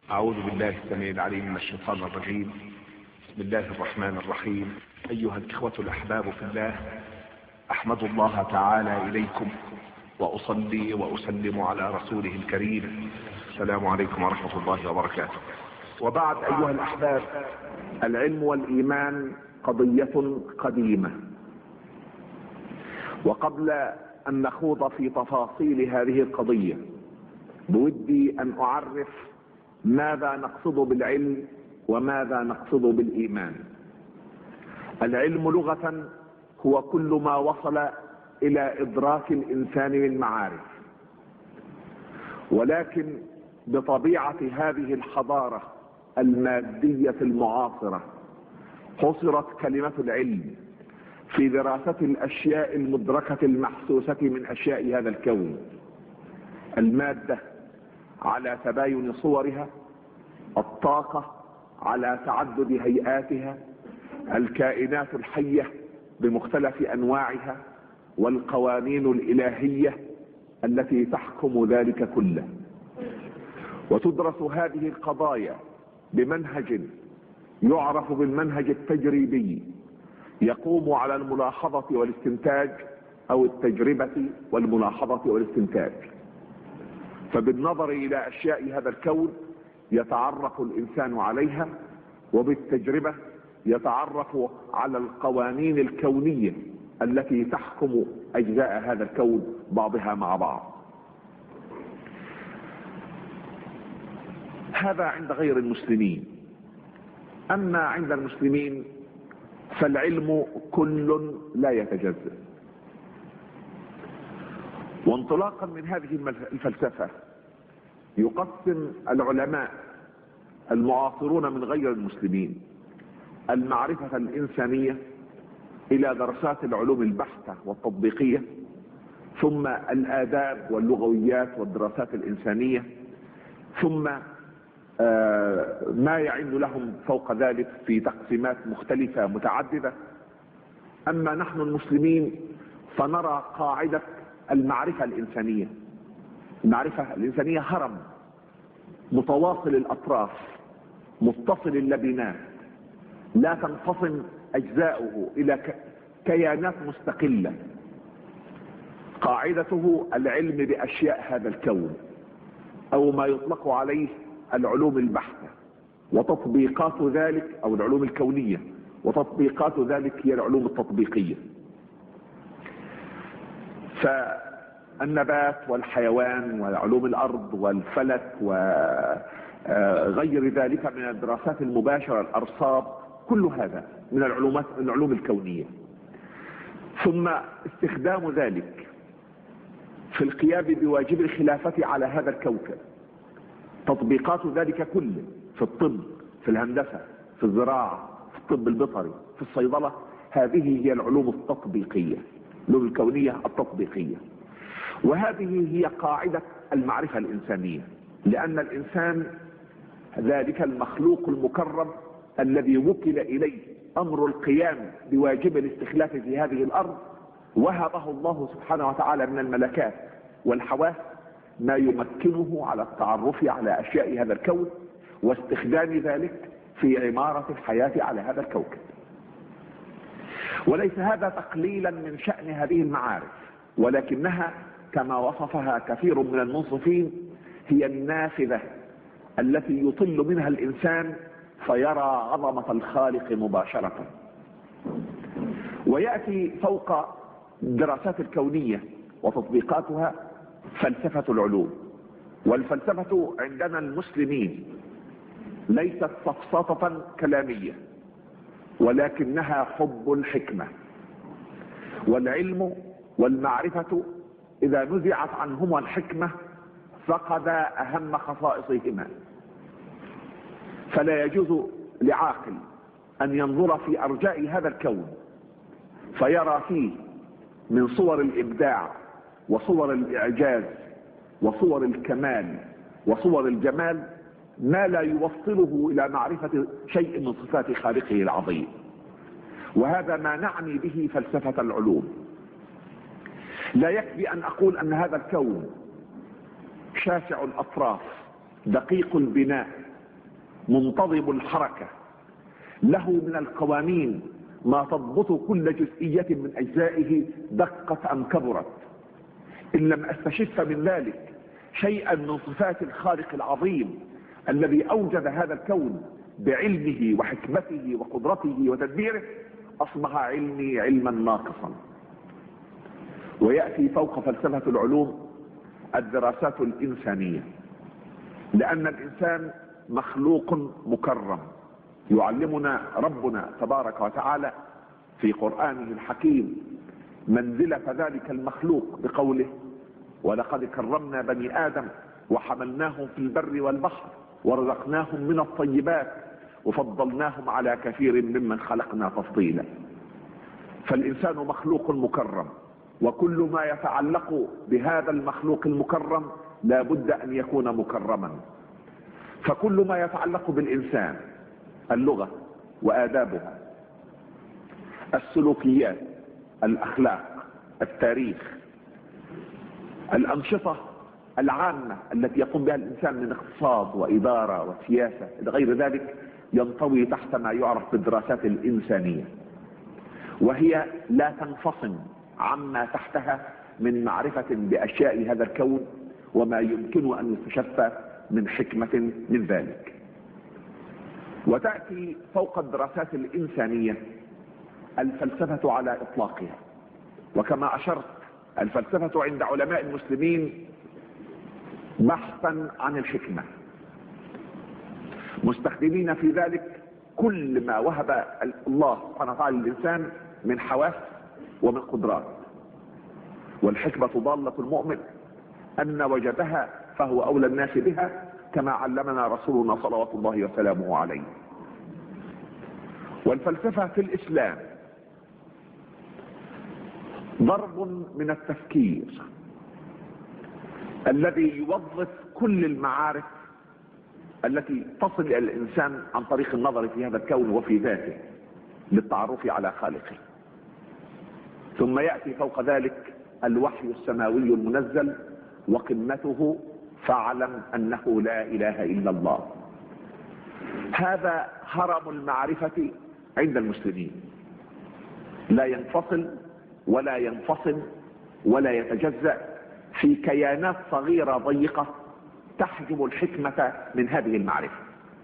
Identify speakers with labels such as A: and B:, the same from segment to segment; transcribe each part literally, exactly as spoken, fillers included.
A: أعوذ بالله السميع العليم من الشيطان الرجيم. بسم الله الرحمن الرحيم. أيها الإخوة الأحباب في الله، أحمد الله تعالى إليكم وأصلي وأسلم على رسوله الكريم. السلام عليكم ورحمة الله وبركاته. وبعد أيها الأحباب، العلم والإيمان قضية قديمة، وقبل أن نخوض في تفاصيل هذه القضية بودي أن أعرف ماذا نقصد بالعلم وماذا نقصد بالإيمان. العلم لغة هو كل ما وصل إلى إدراك الإنسان من معارف، ولكن بطبيعة هذه الحضارة المادية المعاصرة حصرت كلمة العلم في دراسة الأشياء المدركة المحسوسة من أشياء هذا الكون. المادة على تباين صورها، الطاقة على تعدد هيئاتها، الكائنات الحية بمختلف أنواعها، والقوانين الإلهية التي تحكم ذلك كله. وتدرس هذه القضايا بمنهج يعرف بالمنهج التجريبي، يقوم على الملاحظة والاستنتاج، أو التجربة والملاحظة والاستنتاج. فبالنظر إلى أشياء هذا الكون يتعرف الإنسان عليها، وبالتجربة يتعرف على القوانين الكونية التي تحكم أجزاء هذا الكون بعضها مع بعض. هذا عند غير المسلمين. أما عند المسلمين فالعلم كل لا يتجزأ. وانطلاقا من هذه الفلسفة يقسم العلماء المعاصرون من غير المسلمين المعرفة الإنسانية إلى دراسات العلوم البحتة والتطبيقية، ثم الآداب واللغويات والدراسات الإنسانية، ثم ما يعين لهم فوق ذلك في تقسيمات مختلفة متعددة. أما نحن المسلمين فنرى قاعدة المعرفة الإنسانية. المعرفة الإنسانية هرم متواصل الأطراف متصل اللبنات، لا تنفصل أجزاؤه إلى كيانات مستقلة. قاعدته العلم بأشياء هذا الكون، أو ما يطلق عليه العلوم البحتة، وتطبيقات ذلك أو العلوم الكونية، وتطبيقات ذلك هي العلوم التطبيقية. فالنبات والحيوان وعلوم الأرض والفلك وغير ذلك من الدراسات المباشرة، الأرصاد، كل هذا من العلومات العلوم الكونية. ثم استخدام ذلك في القيام بواجب الخلافة على هذا الكوكب، تطبيقات ذلك كله في الطب، في الهندسة، في الزراعة، في الطب البيطري، في الصيدلة. هذه هي العلوم التطبيقية، العلوم الكونية التطبيقية. وهذه هي قاعدة المعرفة الإنسانية، لأن الإنسان ذلك المخلوق المكرم الذي وكل إليه أمر القيام بواجب الاستخلاف في هذه الأرض، وهبه الله سبحانه وتعالى من الملكات والحواس ما يمكنه على التعرف على أشياء هذا الكون واستخدام ذلك في عمارة الحياة على هذا الكوكب. وليس هذا تقليلا من شأن هذه المعارف، ولكنها كما وصفها كثير من المنصفين هي النافذة التي يطل منها الإنسان فيرى عظمة الخالق مباشرة. ويأتي فوق الدراسات الكونية وتطبيقاتها فلسفة العلوم. والفلسفة عندنا المسلمين ليست سفسطة كلامية، ولكنها حب الحكمة. والعلم والمعرفة إذا نزعت عنهما الحكمة فقد أهم خصائصهما. فلا يجوز لعاقل أن ينظر في أرجاء هذا الكون فيرى فيه من صور الإبداع وصور الإعجاز وصور الكمال وصور الجمال ما لا يوصله إلى معرفة شيء من صفات خالقه العظيم. وهذا ما نعني به فلسفة العلوم. لا يكفي أن أقول أن هذا الكون شاسع الأطراف، دقيق البناء، منتظم الحركة، له من القوانين ما تضبط كل جزئية من أجزائه دقت أم كبرت. إن لم أستشف من ذلك شيئا من صفات الخالق العظيم الذي أوجد هذا الكون بعلمه وحكمته وقدرته وتدبيره، أصبح علمي علما ناقصا. ويأتي فوق فلسفة العلوم الدراسات الإنسانية، لأن الإنسان مخلوق مكرم. يعلمنا ربنا تبارك وتعالى في قرآنه الحكيم منزلة ذلك المخلوق بقوله: ولقد كرمنا بني آدم وحملناهم في البر والبحر ورزقناهم من الطيبات وفضلناهم على كثير ممن خلقنا تفضيلا. فالإنسان مخلوق مكرم، وكل ما يتعلق بهذا المخلوق المكرم لا بد أن يكون مكرما. فكل ما يتعلق بالإنسان، اللغة وآدابها، السلوكيات، الأخلاق، التاريخ، الأنشطة العامة التي يقوم بها الإنسان من اقتصاد وإدارة وسياسة إلى غير ذلك، ينطوي تحت ما يعرف بالدراسات الإنسانية، وهي لا تنفصل عما تحتها من معرفة بأشياء هذا الكون وما يمكن أن يستشف من حكمة من ذلك. وتأتي فوق الدراسات الإنسانية الفلسفة على إطلاقها. وكما أشرت، الفلسفة عند علماء المسلمين بحثا عن الحكمة، مستخدمين في ذلك كل ما وهب الله سبحانه وتعالى للإنسان من حواس ومن قدرات. والحكمة ضالة المؤمن، أن وجدها فهو أولى الناس بها، كما علمنا رسولنا صلوات الله وسلامه عليه. والفلسفة في الإسلام ضرب من التفكير الذي يوظف كل المعارف التي تصل إلى الإنسان عن طريق النظر في هذا الكون وفي ذاته للتعرف على خالقه. ثم يأتي فوق ذلك الوحي السماوي المنزل، وقمته فاعلم أنه لا إله إلا الله. هذا هرم المعرفة عند المسلمين، لا ينفصل ولا ينفصل ولا يتجزأ في كيانات صغيرة ضيقة تحجب الحكمة من هذه المعرفة.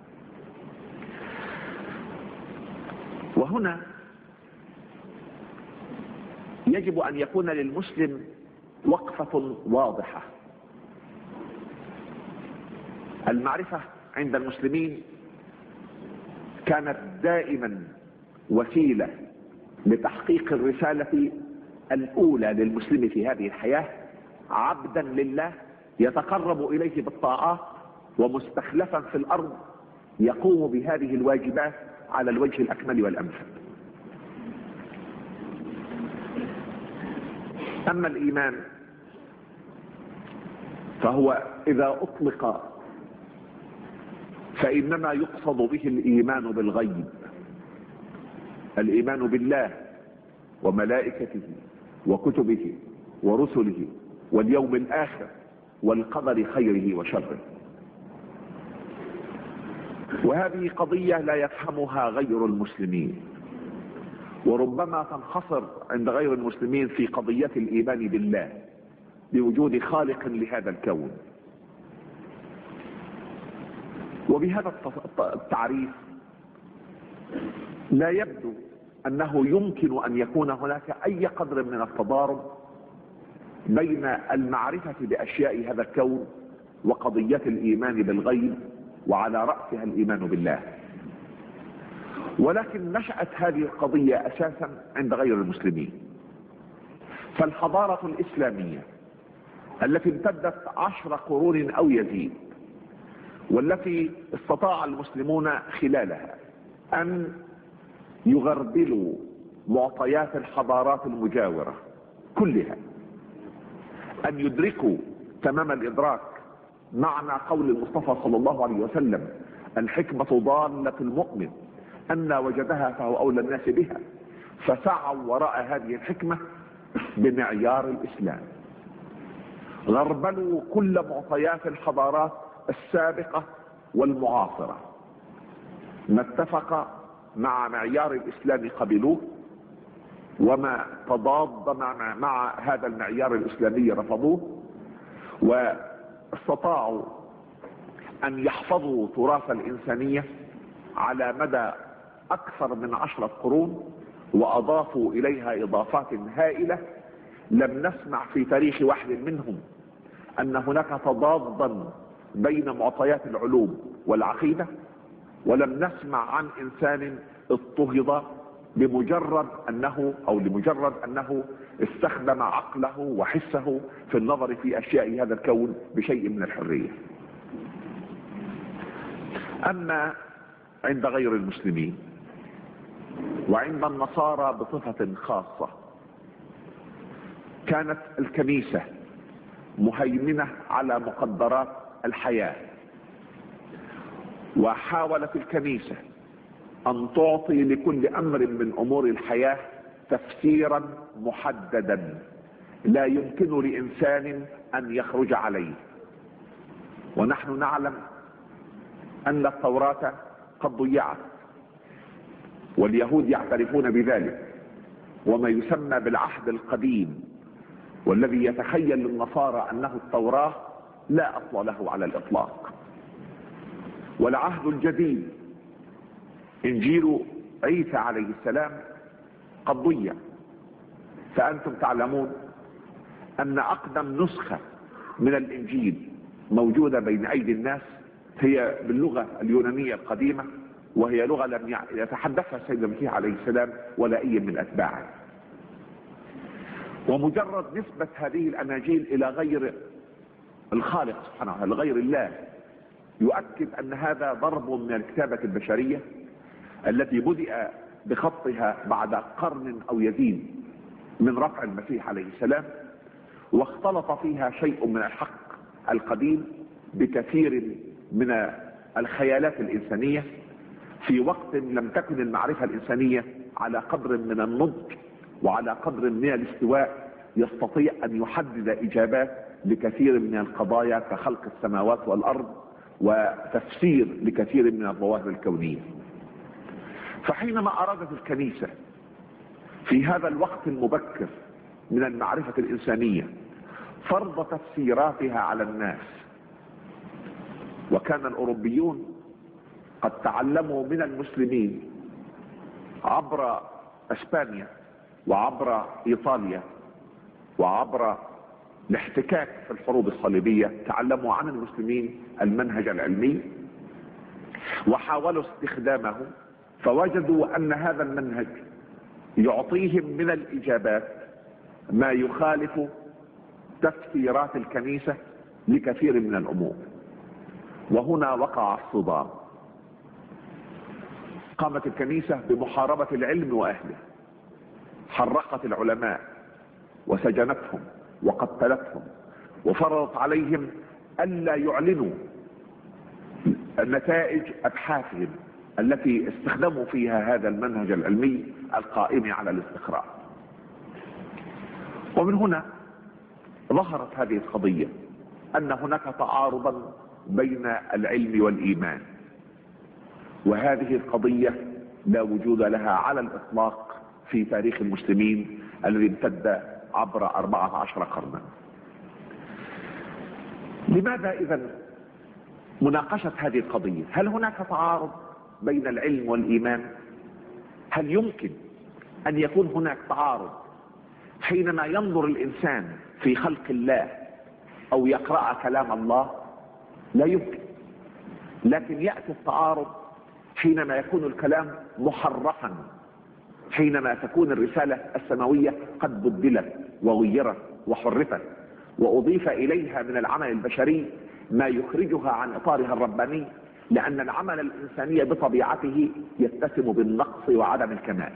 A: وهنا يجب أن يكون للمسلم وقفة واضحة. المعرفة عند المسلمين كانت دائما وسيلة لتحقيق الرسالة الأولى للمسلم في هذه الحياة، عبدا لله يتقرب إليه بالطاعات، ومستخلفا في الأرض يقوم بهذه الواجبات على الوجه الأكمل والأمثل. أما الإيمان فهو إذا أطلق فإنما يقصد به الإيمان بالغيب، الإيمان بالله وملائكته وكتبه ورسله واليوم الآخر والقدر خيره وشره. وهذه قضية لا يفهمها غير المسلمين، وربما تنحصر عند غير المسلمين في قضية الإيمان بالله بوجود خالق لهذا الكون. وبهذا التعريف لا يبدو أنه يمكن أن يكون هناك أي قدر من التضارب بين المعرفة بأشياء هذا الكون وقضية الإيمان بالغيب، وعلى رأسها الإيمان بالله. ولكن نشأت هذه القضية أساسا عند غير المسلمين. فالحضارة الإسلامية التي امتدت عشر قرون أو يزيد، والتي استطاع المسلمون خلالها أن يغربلوا معطيات الحضارات المجاورة كلها، أن يدركوا تمام الإدراك معنى قول المصطفى صلى الله عليه وسلم: الحكمة ضالة المؤمن، أن وجدها فهو أولى الناس بها، فسعوا وراء هذه الحكمة بمعيار الإسلام. غربلوا كل معطيات الحضارات السابقة والمعاصرة، ما اتفق مع معيار الإسلام قبلوه، وما تضاد مع, مع هذا المعيار الإسلامي رفضوه، واستطاعوا أن يحفظوا تراث الإنسانية على مدى أكثر من عشرة قرون، وأضافوا إليها إضافات هائلة لم نسمع في تاريخ واحد منهم أن هناك تضادا بين معطيات العلوم والعقيدة، ولم نسمع عن إنسان اضطهد بمجرد أنه أو لمجرد أنه استخدم عقله وحسه في النظر في أشياء هذا الكون بشيء من الحرية. أما عند غير المسلمين وعند النصارى بصفة خاصة، كانت الكنيسة مهيمنة على مقدرات الحياة، وحاولت الكنيسة أن تعطي لكل أمر من أمور الحياة تفسيرا محددا لا يمكن لإنسان أن يخرج عليه. ونحن نعلم أن التوراة قد ضيعت، واليهود يعترفون بذلك، وما يسمى بالعهد القديم والذي يتخيل للنصارى أنه التوراة لا أصل له على الإطلاق. والعهد الجديد إنجيل عيسى عليه السلام قد ضيع. فأنتم تعلمون أن أقدم نسخة من الإنجيل موجودة بين أيدي الناس هي باللغة اليونانية القديمة، وهي لغة لم يتحدثها السيد المسيح عليه السلام ولا أي من أتباعه. ومجرد نسبة هذه الأناجيل إلى غير الخالق سبحانه وتعالى، لغير الله، يؤكد أن هذا ضرب من الكتابة البشرية التي بدأ بخطها بعد قرن أو يزيد من رفع المسيح عليه السلام، واختلط فيها شيء من الحق القديم بكثير من الخيالات الإنسانية في وقت لم تكن المعرفة الإنسانية على قدر من النضج وعلى قدر من الاستواء يستطيع أن يحدد إجابات لكثير من القضايا كخلق السماوات والأرض وتفسير لكثير من الظواهر الكونية. فحينما أرادت الكنيسة في هذا الوقت المبكر من المعرفة الإنسانية فرض تفسيراتها على الناس، وكان الأوروبيون قد تعلموا من المسلمين عبر اسبانيا وعبر ايطاليا وعبر الاحتكاك في الحروب الصليبية، تعلموا عن المسلمين المنهج العلمي وحاولوا استخدامه، فوجدوا ان هذا المنهج يعطيهم من الاجابات ما يخالف تفسيرات الكنيسة لكثير من الامور. وهنا وقع الصدام. قامت الكنيسة بمحاربة العلم واهله، حرقت العلماء وسجنتهم وقتلتهم، وفرضت عليهم ألا يعلنوا نتائج أبحاثهم التي استخدموا فيها هذا المنهج العلمي القائم على الاستقراء. ومن هنا ظهرت هذه القضية أن هناك تعارضا بين العلم والإيمان، وهذه القضية لا وجود لها على الإطلاق في تاريخ المسلمين الذي امتد عبر أربعة عشر قرنا. لماذا إذن مناقشة هذه القضية؟ هل هناك تعارض بين العلم والإيمان؟ هل يمكن أن يكون هناك تعارض حينما ينظر الإنسان في خلق الله أو يقرأ كلام الله؟ لا يمكن. لكن يأتي التعارض حينما يكون الكلام محرفا، حينما تكون الرسالة السماوية قد بدلت وغيرت وحرفت وأضيف إليها من العمل البشري ما يخرجها عن إطارها الرباني، لأن العمل الإنساني بطبيعته يتسم بالنقص وعدم الكمال.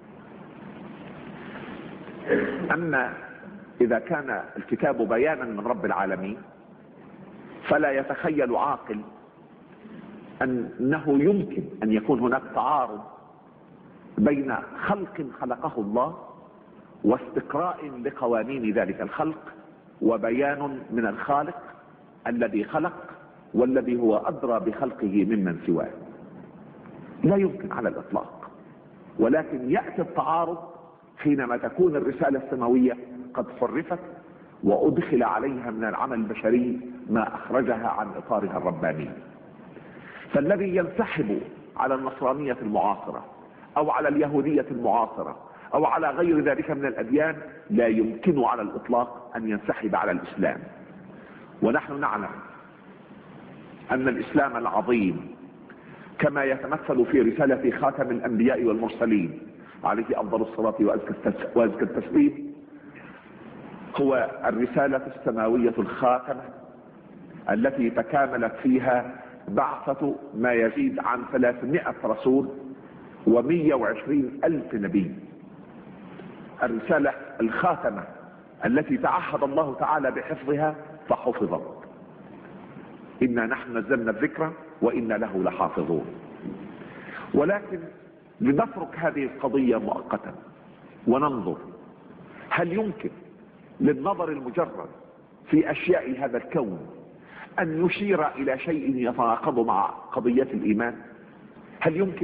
A: أما إذا كان الكتاب بيانا من رب العالمين فلا يتخيل عاقل أنه يمكن أن يكون هناك تعارض بين خلق خلقه الله واستقراء لقوانين ذلك الخلق وبيان من الخالق الذي خلق والذي هو أدرى بخلقه ممن سواه. لا يمكن على الإطلاق. ولكن يأتي التعارض حينما تكون الرسالة السماوية قد حرفت وأدخل عليها من العمل البشري ما أخرجها عن إطارها الرباني. فالذي ينسحب على النصرانية المعاصرة أو على اليهودية المعاصرة أو على غير ذلك من الأديان لا يمكن على الإطلاق أن ينسحب على الإسلام. ونحن نعلم أن الإسلام العظيم كما يتمثل في رسالة خاتم الأنبياء والمرسلين عليه أفضل الصلاة وأزكى التسليم هو الرسالة السماوية الخاتمة التي تكاملت فيها بعثة ما يزيد عن ثلاثمائة رسول ومئة وعشرين ألف نبي. الرسالة الخاتمة التي تعهد الله تعالى بحفظها فحفظت. إنا نحن نزلنا الذكر وإنا له لحافظون. ولكن لنترك هذه القضية مؤقتا وننظر هل يمكن للنظر المجرد في أشياء هذا الكون أن يشير إلى شيء يتناقض مع قضية الإيمان؟ هل يمكن؟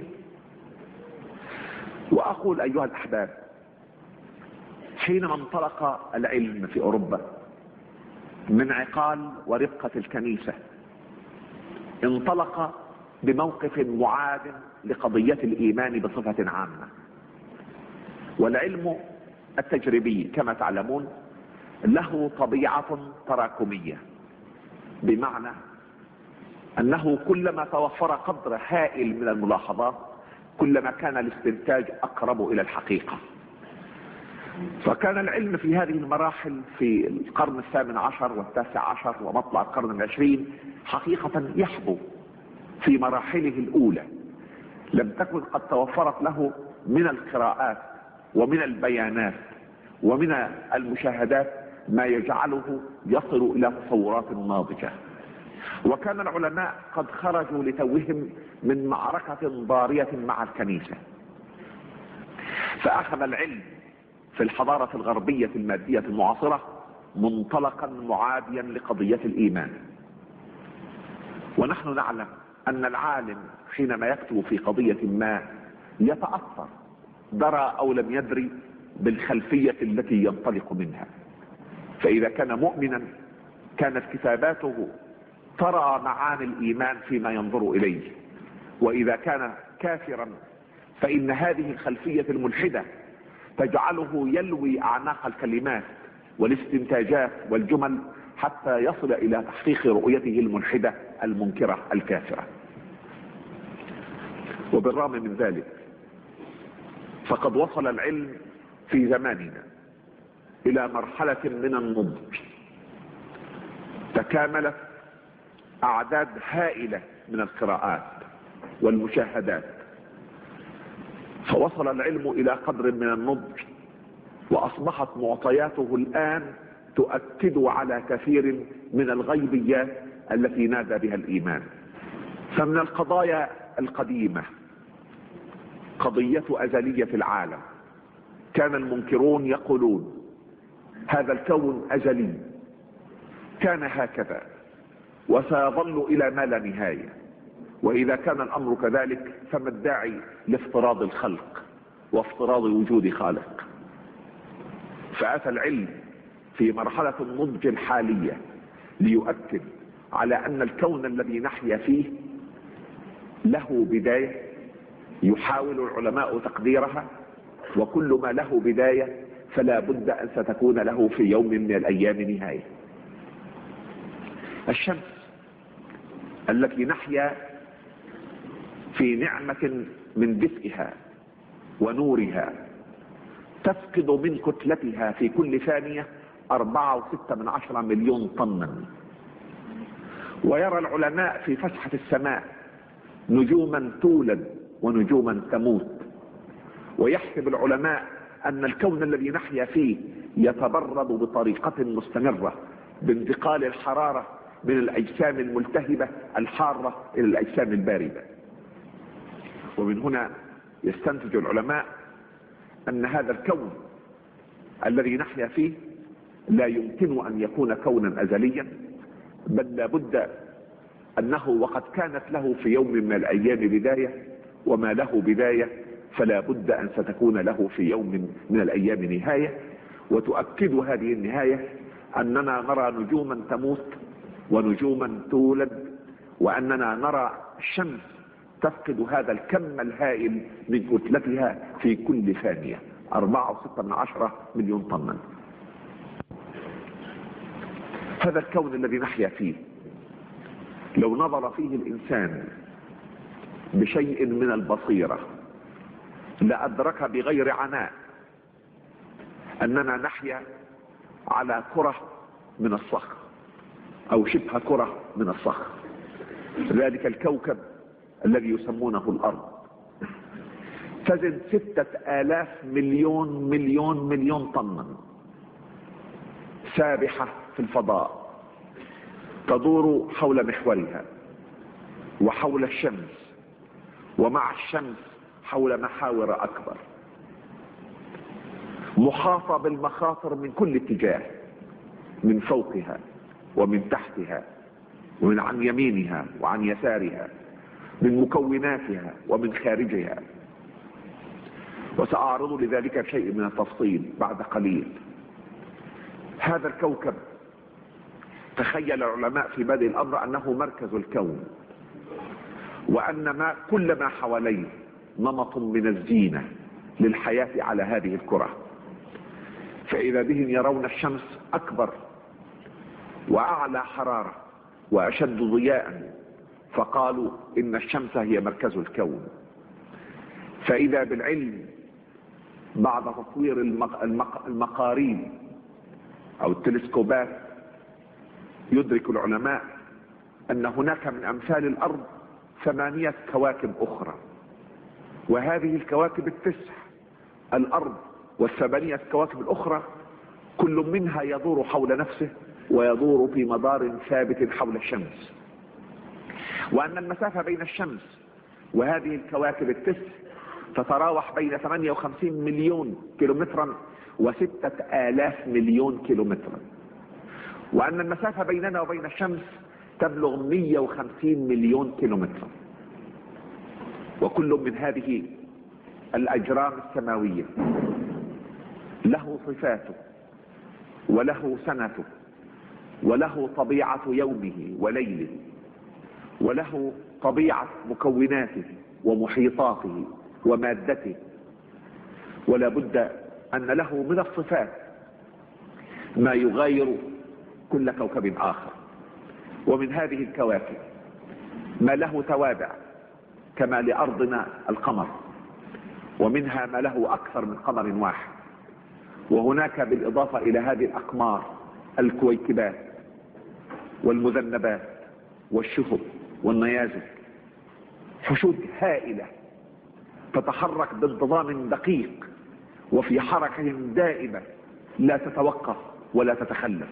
A: وأقول أيها الأحباب، حينما انطلق العلم في أوروبا من عقال ورقة الكنيسة انطلق بموقف معاد لقضية الإيمان بصفة عامة. والعلم التجريبي كما تعلمون له طبيعة تراكمية، بمعنى أنه كلما توفر قدر هائل من الملاحظات كلما كان الاستنتاج أقرب إلى الحقيقة. فكان العلم في هذه المراحل في القرن الثامن عشر والتاسع عشر ومطلع القرن العشرين حقيقة يحبو في مراحله الأولى، لم تكن قد توفرت له من القراءات ومن البيانات ومن المشاهدات ما يجعله يصل إلى تصورات ناضجة. وكان العلماء قد خرجوا لتوهم من معركة ضارية مع الكنيسة، فأخذ العلم في الحضارة الغربية المادية المعاصرة منطلقا معاديا لقضية الإيمان. ونحن نعلم أن العالم حينما يكتب في قضية ما يتأثر درى أو لم يدري بالخلفية التي ينطلق منها. فإذا كان مؤمنا كانت كتاباته ترى معاني الإيمان فيما ينظر إليه، وإذا كان كافرا فإن هذه الخلفية الملحدة تجعله يلوي أعناق الكلمات والاستنتاجات والجمل حتى يصل إلى تحقيق رؤيته الملحدة المنكرة الكافرة. وبالرغم من ذلك فقد وصل العلم في زماننا إلى مرحلة من النضج، تكاملت أعداد هائلة من القراءات والمشاهدات، فوصل العلم إلى قدر من النضج وأصبحت معطياته الآن تؤكد على كثير من الغيبيات التي نادى بها الإيمان. فمن القضايا القديمة قضية أزلية العالم. كان المنكرون يقولون هذا الكون أزلي، كان هكذا وسيظل إلى ما لا نهاية، وإذا كان الأمر كذلك فما الداعي لافتراض الخلق وافتراض وجود خالق؟ فأتى العلم في مرحلة النضج الحالية ليؤكد على أن الكون الذي نحيا فيه له بداية يحاول العلماء تقديرها، وكل ما له بداية فلا بد أن ستكون له في يوم من الأيام نهاية. الشمس التي نحيا في نعمة من دفئها ونورها تفقد من كتلتها في كل ثانية أربعة وستة من عشرة مليون طنا. ويرى العلماء في فسحة السماء نجوما تولد ونجوما تموت، ويحسب العلماء أن الكون الذي نحيا فيه يتبرد بطريقة مستمرة بانتقال الحرارة من الأجسام الملتهبة الحارة إلى الأجسام الباردة. ومن هنا يستنتج العلماء أن هذا الكون الذي نحيا فيه لا يمكن أن يكون كونا أزليا، بل لابد أنه وقد كانت له في يوم من الأيام بداية وما له بداية فلا بد أن ستكون له في يوم من الأيام نهاية. وتؤكد هذه النهاية أننا نرى نجوما تموت ونجوما تولد، وأننا نرى الشمس تفقد هذا الكم الهائل من كتلتها في كل ثانية، أربعة وستة من عشرة مليون طنا. هذا الكون الذي نحيا فيه لو نظر فيه الإنسان بشيء من البصيرة لأدرك بغير عناء أننا نحيا على كرة من الصخر أو شبه كرة من الصخر، ذلك الكوكب الذي يسمونه الأرض تزن ستة آلاف مليون مليون مليون طنا سابحة في الفضاء، تدور حول محورها وحول الشمس ومع الشمس حول محاور أكبر، محاطة بالمخاطر من كل اتجاه، من فوقها ومن تحتها ومن عن يمينها وعن يسارها، من مكوناتها ومن خارجها. وسأعرض لذلك شيء من التفصيل بعد قليل. هذا الكوكب تخيل العلماء في بدء الأمر أنه مركز الكون، وأن ما كل ما حواليه نمط من الزينة للحياة على هذه الكرة، فإذا بهم يرون الشمس أكبر وأعلى حرارة وأشد ضياء، فقالوا إن الشمس هي مركز الكون. فإذا بالعلم بعد تطوير المق... المق... المقاريب أو التلسكوبات يدرك العلماء أن هناك من أمثال الأرض ثمانية كواكب أخرى، وهذه الكواكب التسع الأرض والثمانية كواكب الأخرى كل منها يدور حول نفسه ويدور في مدار ثابت حول الشمس، وأن المسافة بين الشمس وهذه الكواكب التسع تتراوح بين ثمانية وخمسين مليون كيلومترا وستة آلاف مليون كيلومترا، وأن المسافة بيننا وبين الشمس تبلغ مئة وخمسين مليون كيلومتر. وكل من هذه الأجرام السماوية له صفاته وله سنته وله طبيعة يومه وليله وله طبيعة مكوناته ومحيطاته ومادته، ولا بد أن له من الصفات ما يغاير كل كوكب آخر. ومن هذه الكواكب ما له توابع كما لأرضنا القمر، ومنها ما له أكثر من قمر واحد، وهناك بالإضافة إلى هذه الأقمار الكويكبات والمذنبات والشهب والنيازك، حشود هائلة تتحرك بانتظام دقيق وفي حركة دائمة لا تتوقف ولا تتخلف.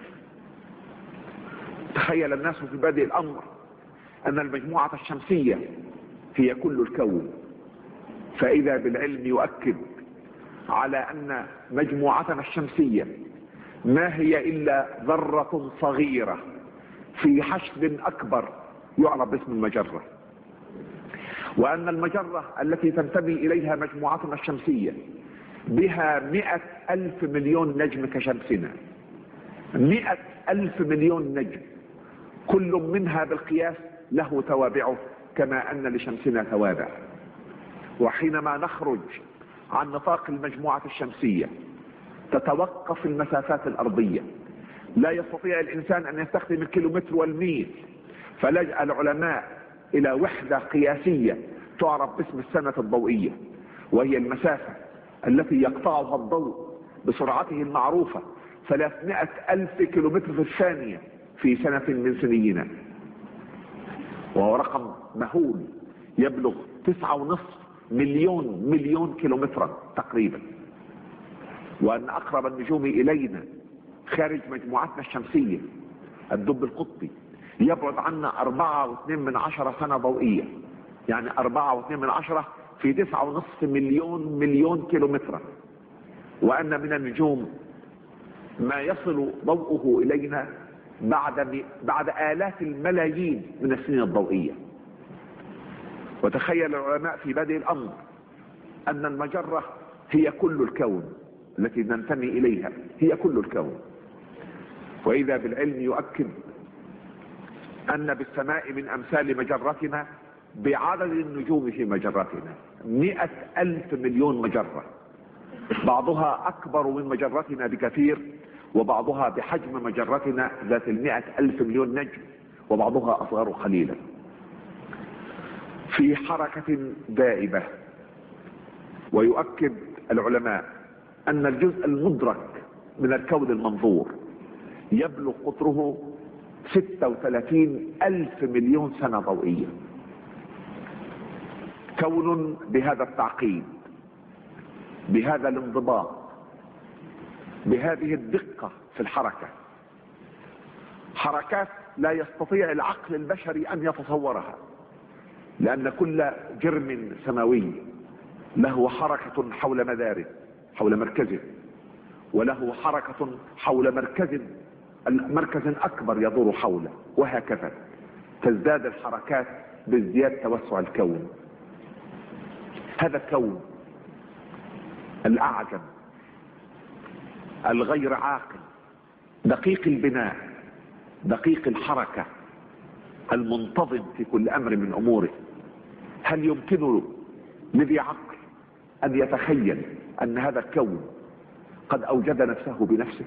A: تخيل الناس في بدء الأمر أن المجموعة الشمسية هي كل الكون، فإذا بالعلم يؤكد على أن مجموعتنا الشمسية ما هي إلا ذرة صغيرة في حشد أكبر يعرف باسم المجرة، وأن المجرة التي تنتمي إليها مجموعتنا الشمسية بها مئة ألف مليون نجم كشمسنا، مئة ألف مليون نجم، كل منها بالقياس له توابعه كما أن لشمسنا توابع. وحينما نخرج عن نطاق المجموعة الشمسية تتوقف المسافات الأرضية، لا يستطيع الإنسان أن يستخدم الكيلومتر والميل، فلجأ العلماء إلى وحدة قياسية تعرف باسم السنة الضوئية، وهي المسافة التي يقطعها الضوء بسرعته المعروفة ثلاثمائة ألف كيلومتر في الثانية في سنة من سنينا، وهو رقم مهول يبلغ تسعة ونصف مليون مليون كيلومترا تقريبا. وأن أقرب النجوم إلينا خارج مجموعتنا الشمسية الدب القطبي يبعد عنا أربعة واثنين من عشرة سنة ضوئية، يعني أربعة واثنين من عشرة في تسعة ونصف مليون مليون كيلومترا. وأن من النجوم ما يصل ضوءه إلينا بعد بعد آلاف الملايين من السنين الضوئية. وتخيل العلماء في بدء الأمر أن المجرة هي كل الكون التي ننتمي إليها، هي كل الكون. وإذا بالعلم يؤكد أن بالسماء من أمثال مجرتنا بعدد النجوم في مجرتنا مئة ألف مليون مجرة، بعضها أكبر من مجرتنا بكثير، وبعضها بحجم مجرتنا ذات المئة ألف مليون نجم، وبعضها أصغر قليلا، في حركة دائبة. ويؤكد العلماء أن الجزء المدرك من الكون المنظور يبلغ قطره ستة وثلاثين ألف مليون سنة ضوئية. كون بهذا التعقيد، بهذا الانضباط، بهذه الدقة في الحركة، حركات لا يستطيع العقل البشري أن يتصورها، لأن كل جرم سماوي له حركة حول مداره، حول مركزه، وله حركة حول مركز مركز أكبر يدور حوله، وهكذا تزداد الحركات بازدياد توسع الكون. هذا الكون الأعجم الغير عاقل، دقيق البناء، دقيق الحركة، المنتظم في كل أمر من أموره، هل يمكن لذي عقل أن يتخيل أن هذا الكون قد أوجد نفسه بنفسه؟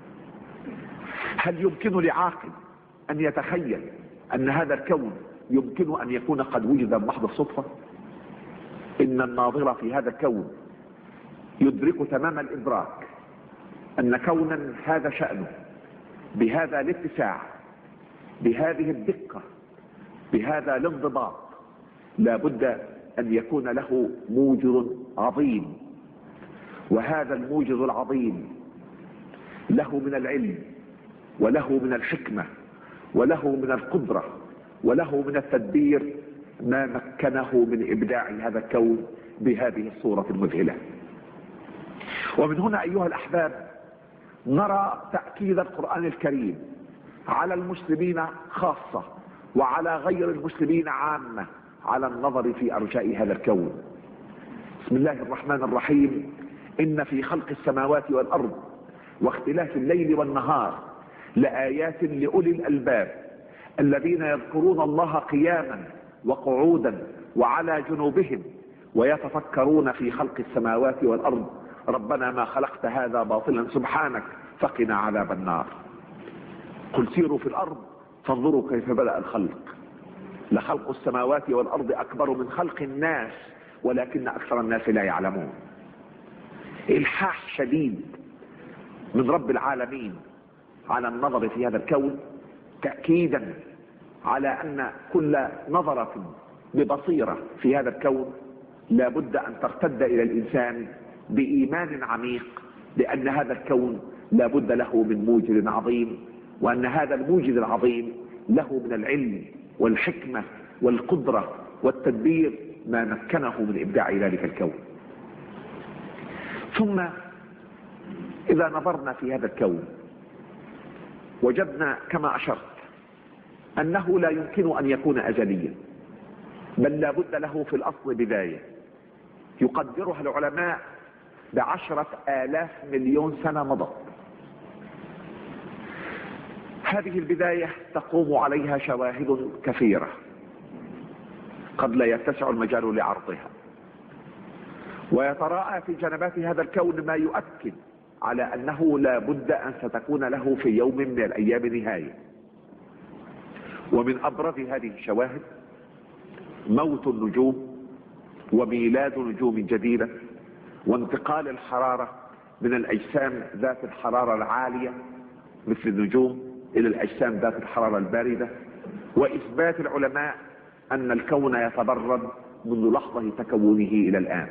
A: هل يمكن لعاقل أن يتخيل أن هذا الكون يمكن أن يكون قد وجد بمحض الصدفة؟ إن الناظر في هذا الكون يدرك تمام الإدراك أن كونا هذا شأنه بهذا الاتساع، بهذه الدقة، بهذا الانضباط، لا بد أن يكون له موجد عظيم، وهذا الموجد العظيم له من العلم، وله من الحكمة، وله من القدرة، وله من التدبير ما مكنه من إبداع هذا الكون بهذه الصورة المذهلة. ومن هنا أيها الأحباب نرى تأكيد القرآن الكريم على المسلمين خاصة وعلى غير المسلمين عامة على النظر في أرجاء هذا الكون. بسم الله الرحمن الرحيم. إن في خلق السماوات والأرض واختلاف الليل والنهار لآيات لأولي الألباب الذين يذكرون الله قياما وقعودا وعلى جنوبهم ويتفكرون في خلق السماوات والأرض ربنا ما خلقت هذا باطلا سبحانك فقنا عذاب النار. قل سيروا في الأرض فانظروا كيف بدأ الخلق، لخلق السماوات والأرض أكبر من خلق الناس ولكن أكثر الناس لا يعلمون. إلحاح شديد من رب العالمين على النظر في هذا الكون، تأكيدا على أن كل نظرة ببصيرة في هذا الكون لا بد أن ترتد إلى الإنسان بإيمان عميق بأن هذا الكون لا بد له من موجد عظيم، وأن هذا الموجد العظيم له من العلم والحكمة والقدرة والتدبير ما مكنه من إبداع ذلك الكون. ثم إذا نظرنا في هذا الكون وجدنا كما أشرت أنه لا يمكن أن يكون أزليا، بل لا بد له في الأصل بداية يقدرها العلماء بعشرة آلاف مليون سنة مضت. هذه البداية تقوم عليها شواهد كثيرة قد لا يتسع المجال لعرضها، ويتراءى في جنبات هذا الكون ما يؤكد على أنه لا بد أن ستكون له في يوم من الأيام نهاية. ومن أبرز هذه الشواهد موت النجوم وميلاد نجوم جديدة، وانتقال الحرارة من الأجسام ذات الحرارة العالية مثل النجوم إلى الأجسام ذات الحرارة الباردة، وإثبات العلماء أن الكون يتبرد منذ لحظة تكونه إلى الآن.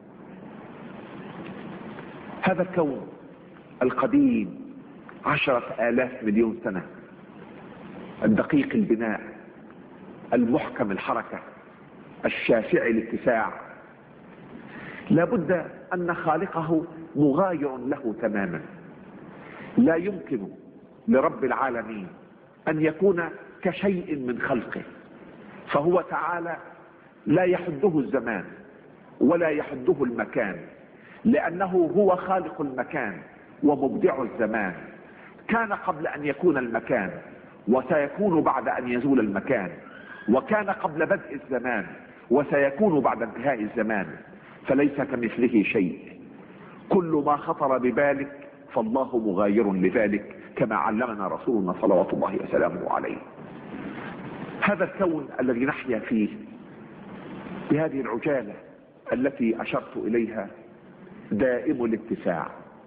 A: هذا الكون القديم عشرة آلاف مليون سنة، الدقيق البناء، المحكم الحركة، الشاسع الاتساع، لا بد أن خالقه مغاير له تماما. لا يمكن لرب العالمين أن يكون كشيء من خلقه، فهو تعالى لا يحده الزمان ولا يحده المكان، لأنه هو خالق المكان ومبدع الزمان. كان قبل أن يكون المكان، وسيكون بعد أن يزول المكان، وكان قبل بدء الزمان، وسيكون بعد انتهاء الزمان، فليس كمثله شيء. كل ما خطر ببالك فالله مغاير لذلك، كما علمنا رسولنا صلوات الله وسلامه عليه. هذا الكون الذي نحيا فيه بهذه العجالة التي أشرت إليها دائم الاتساع،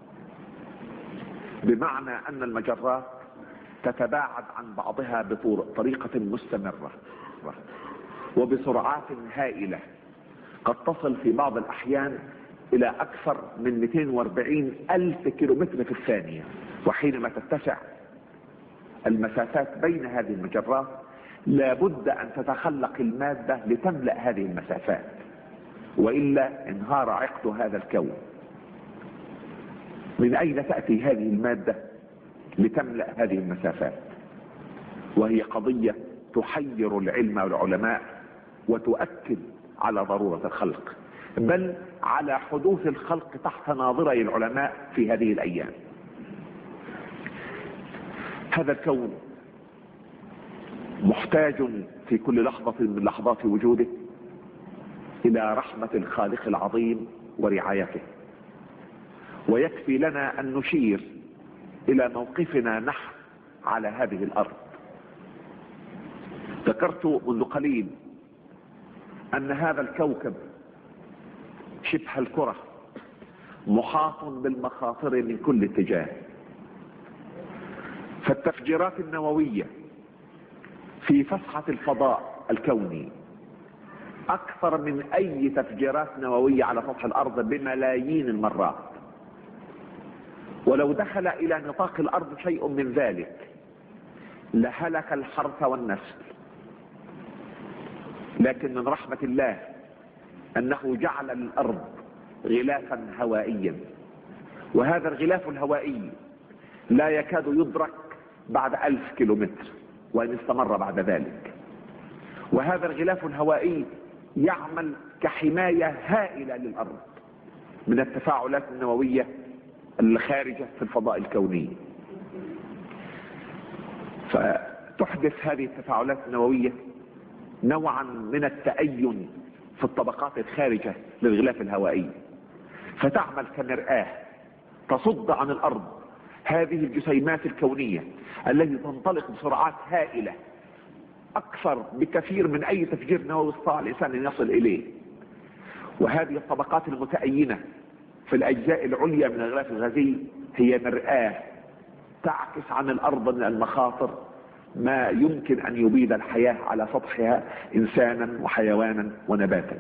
A: بمعنى أن المجرات تتباعد عن بعضها بطريقة مستمرة وبسرعات هائلة، قد تصل في بعض الأحيان إلى أكثر من مئتين وأربعين ألف كيلومتر في الثانية. وحينما تتسع المسافات بين هذه المجرات لابد أن تتخلق المادة لتملأ هذه المسافات، وإلا انهار عقد هذا الكون. من أين تأتي هذه المادة لتملأ هذه المسافات؟ وهي قضية تحير العلم والعلماء وتؤكد على ضرورة الخلق، بل على حدوث الخلق تحت ناظري العلماء في هذه الأيام. هذا الكون محتاج في كل لحظة من لحظات وجوده إلى رحمة الخالق العظيم ورعايته، ويكفي لنا أن نشير إلى موقفنا نحن على هذه الأرض. ذكرت منذ قليل أن هذا الكوكب شبه الكرة محاط بالمخاطر من كل اتجاه، فالتفجيرات النووية في فسحة الفضاء الكوني أكثر من أي تفجيرات نووية على سطح الأرض بملايين المرات. ولو دخل إلى نطاق الأرض شيء من ذلك لهلك الحرث والنسل، لكن من رحمة الله أنه جعل للأرض غلافا هوائيا، وهذا الغلاف الهوائي لا يكاد يدرك بعد ألف كيلومتر وإن استمر بعد ذلك. وهذا الغلاف الهوائي يعمل كحماية هائلة للأرض من التفاعلات النووية الخارجة في الفضاء الكوني. فتحدث هذه التفاعلات النووية نوعا من التأين في الطبقات الخارجة للغلاف الهوائي، فتعمل كمرآة تصد عن الأرض هذه الجسيمات الكونية التي تنطلق بسرعات هائلة أكثر بكثير من أي تفجير نووي استطاع الإنسان أن يصل إليه. وهذه الطبقات المتأينة في الأجزاء العليا من الغلاف الغازي هي مرآة تعكس عن الأرض من المخاطر ما يمكن أن يبيد الحياة على سطحها إنسانا وحيوانا ونباتا.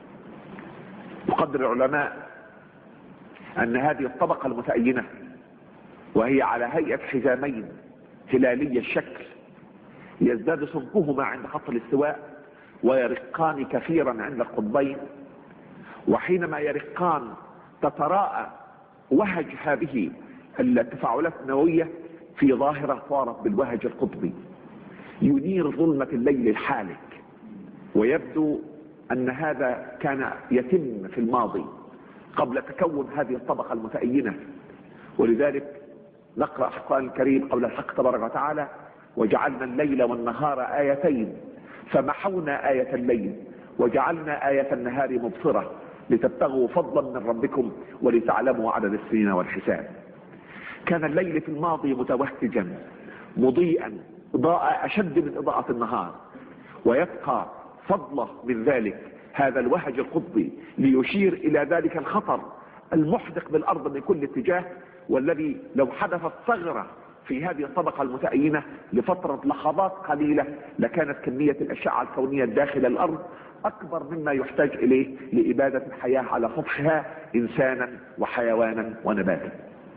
A: يقدر العلماء أن هذه الطبقة المتأينة وهي على هيئة حزامين هلالي الشكل يزداد سمكهما عند خط الاستواء ويرقان كثيرا عند القطبين، وحينما يرقان تتراءى وهج هذه التفاعلات النووية في ظاهرة تعرف بالوهج القطبي ينير ظلمة الليل الحالك. ويبدو أن هذا كان يتم في الماضي قبل تكون هذه الطبقة المتأينة، ولذلك نقرأ في القرآن الكريم قول الحق تبارك وتعالى: وجعلنا الليل والنهار آيتين فمحونا آية الليل وجعلنا آية النهار مبصرة لتبتغوا فضلا من ربكم ولتعلموا عدد السنين والحساب. كان الليل في الماضي متوهجا مضيئا إضاءة أشد من إضاءة النهار، ويبقى فضله من ذلك هذا الوهج القطبي ليشير إلى ذلك الخطر المحدق بالأرض من كل اتجاه، والذي لو حدثت ثغرة في هذه الطبقة المتأينة لفترة لحظات قليلة لكانت كمية الأشعة الكونية داخل الأرض أكبر مما يحتاج إليه لإبادة الحياة على سطحها إنسانا وحيوانا ونباتا.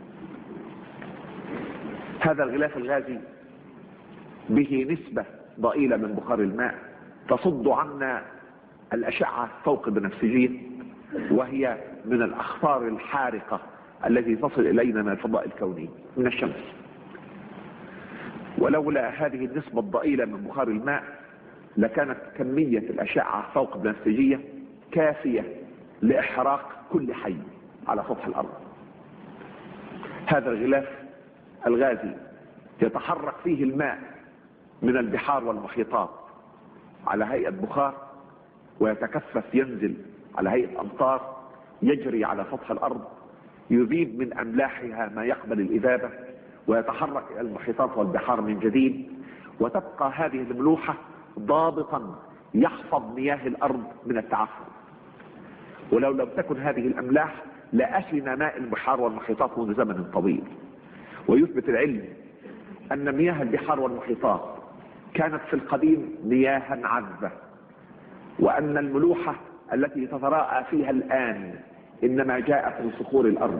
A: هذا الغلاف الغازي به نسبة ضئيلة من بخار الماء تصد عنا الأشعة فوق البنفسجين، وهي من الأخطار الحارقة التي تصل إلينا من الفضاء الكوني من الشمس. ولولا هذه النسبة الضئيلة من بخار الماء لكانت كمية الأشعة فوق البنفسجية كافية لإحراق كل حي على سطح الأرض. هذا الغلاف الغازي يتحرك فيه الماء من البحار والمحيطات على هيئة بخار، ويتكثف ينزل على هيئة أمطار، يجري على سطح الأرض، يذيب من أملاحها ما يقبل الإذابة، ويتحرك إلى المحيطات والبحار من جديد، وتبقى هذه الملوحة ضابطا يحفظ مياه الأرض من التعفن. ولو لم تكن هذه الأملاح لأسن ماء البحار والمحيطات منذ زمن طويل. ويثبت العلم أن مياه البحار والمحيطات كانت في القديم مياها عذبة، وأن الملوحة التي تتراءى فيها الآن إنما جاءت من صخور الأرض.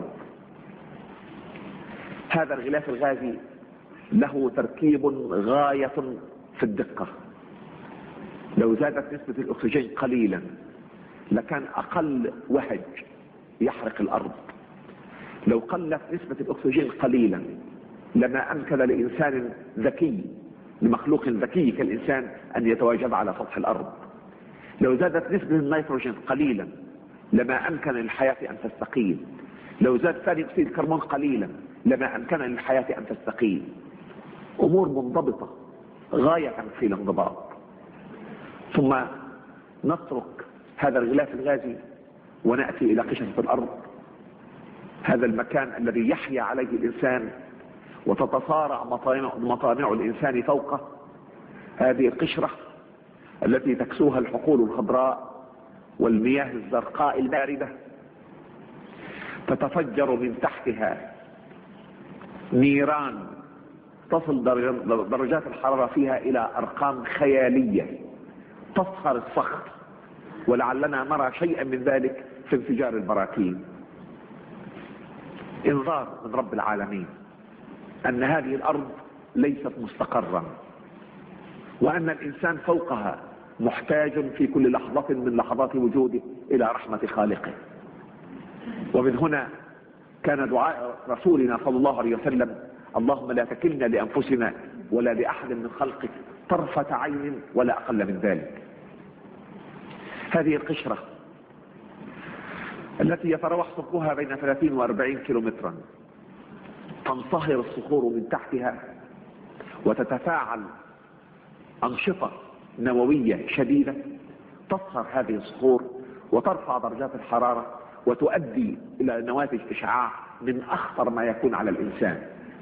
A: هذا الغلاف الغازي له تركيب غاية في الدقة. لو زادت نسبة الأكسجين قليلا لكان أقل وهج يحرق الأرض. لو قلت نسبة الأكسجين قليلا لما أمكن لإنسان ذكي، لمخلوق ذكي كالإنسان، أن يتواجد على سطح الأرض. لو زادت نسبة النيتروجين قليلا لما أمكن للحياة أن تستقيم. لو زاد ثاني أكسيد الكربون قليلا لما أمكن للحياة أن تستقيم. أمور منضبطة غاية في الانضباط. ثم نترك هذا الغلاف الغازي ونأتي إلى قشرة الأرض، هذا المكان الذي يحيا عليه الإنسان وتتصارع مطامع الإنسان فوقه. هذه القشرة التي تكسوها الحقول الخضراء والمياه الزرقاء الباردة، تتفجر من تحتها نيران تصل درجات الحرارة فيها إلى أرقام خيالية تصهر الصخر، ولعلنا نرى شيئا من ذلك في انفجار البراكين. انذار من رب العالمين أن هذه الأرض ليست مستقرا، وأن الإنسان فوقها محتاج في كل لحظة من لحظات وجوده إلى رحمة خالقه. ومن هنا كان دعاء رسولنا صلى الله عليه وسلم: اللهم لا تكلنا لأنفسنا ولا لأحد من خلقك طرفة عين ولا أقل من ذلك. هذه القشرة التي يتراوح سمكها بين ثلاثين وأربعين كيلومترا تنصهر الصخور من تحتها وتتفاعل أنشطة نووية شديدة تصهر هذه الصخور وترفع درجات الحرارة وتؤدي إلى نواتج إشعاع من أخطر ما يكون على الإنسان.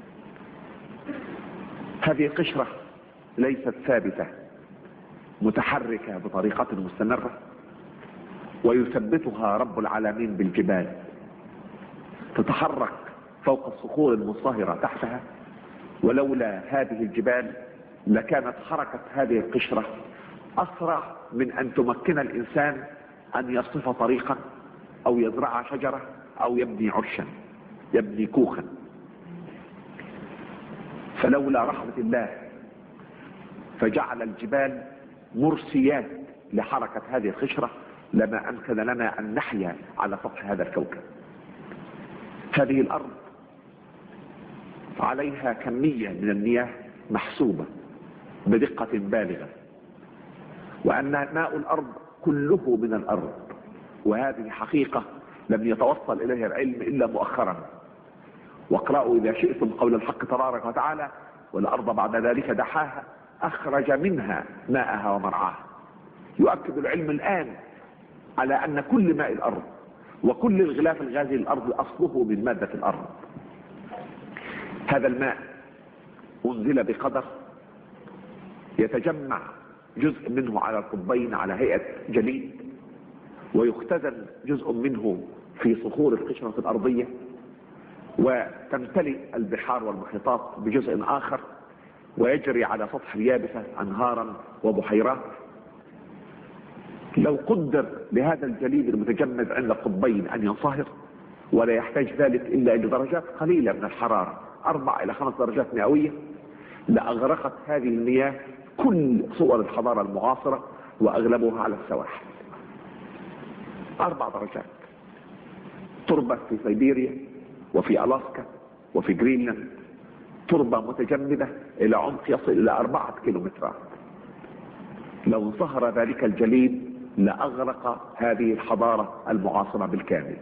A: هذه القشرة ليست ثابتة، متحركة بطريقة مستمرة، ويثبتها رب العالمين بالجبال تتحرك فوق الصخور المصهرة تحتها. ولولا هذه الجبال لكانت حركة هذه القشرة أسرع من أن تمكن الإنسان أن يصف طريقا أو يزرع شجرة أو يبني عرشا، يبني كوخا. فلولا رحمة الله فجعل الجبال مرسيات لحركة هذه القشرة لما أمكن لنا أن نحيا على سطح هذا الكوكب. هذه الأرض عليها كمية من المياه محسوبة بدقة بالغة، وأن ماء الأرض كله من الأرض، وهذه حقيقة لم يتوصل إليها العلم إلا مؤخرا. واقرأوا إذا شئتم قول الحق تبارك وتعالى: والأرض بعد ذلك دحاها أخرج منها ماءها ومرعاها. يؤكد العلم الآن على أن كل ماء الأرض وكل الغلاف الغازي للأرض أصله من مادة الأرض. هذا الماء أنزل بقدر يتجمع جزء منه على القطبين على هيئة جليد، ويختزن جزء منه في صخور القشرة الأرضية، وتمتلئ البحار والمحيطات بجزء آخر، ويجري على سطح اليابسة أنهارا وبحيرات. لو قدر لهذا الجليد المتجمد عند القطبين أن ينصهر، ولا يحتاج ذلك إلا لدرجات قليلة من الحرارة، أربع إلى خمس درجات مئوية، لأغرقت هذه المياه كل صور الحضارة المعاصرة وأغلبها على السواحل. أربع درجات، تربة في سيبيريا وفي ألاسكا وفي جرينلاند، تربة متجمدة إلى عمق يصل إلى أربعة كيلومترات. لو انصهر ذلك الجليد لأغرق هذه الحضارة المعاصرة بالكامل.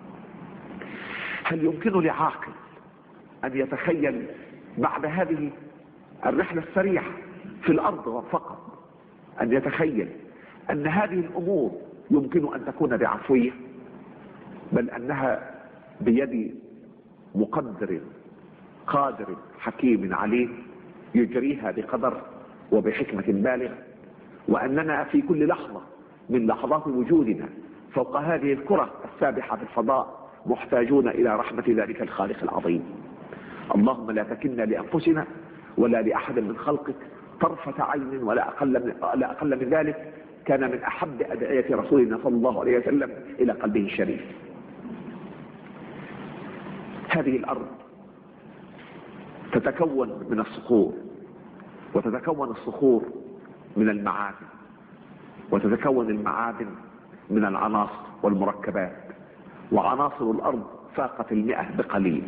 A: هل يمكن لعاقل أن يتخيل بعد هذه الرحلة السريعة في الأرض فقط أن يتخيل أن هذه الأمور يمكن أن تكون بعفوية، بل أنها بيد مقدر قادر حكيم عليم يجريها بقدر وبحكمة بالغة، وأننا في كل لحظة من لحظات وجودنا فوق هذه الكرة السابحة في الفضاء محتاجون إلى رحمة ذلك الخالق العظيم. اللهم لا تكلنا لأنفسنا ولا لأحد من خلقك طرفة عين ولا أقل من, لا أقل من ذلك. كان من أحب أدعية رسولنا صلى الله عليه وسلم إلى قلبه الشريف. هذه الأرض تتكون من الصخور، وتتكون الصخور من المعادن، وتتكون المعادن من العناصر والمركبات، وعناصر الأرض فاقت المئة بقليل.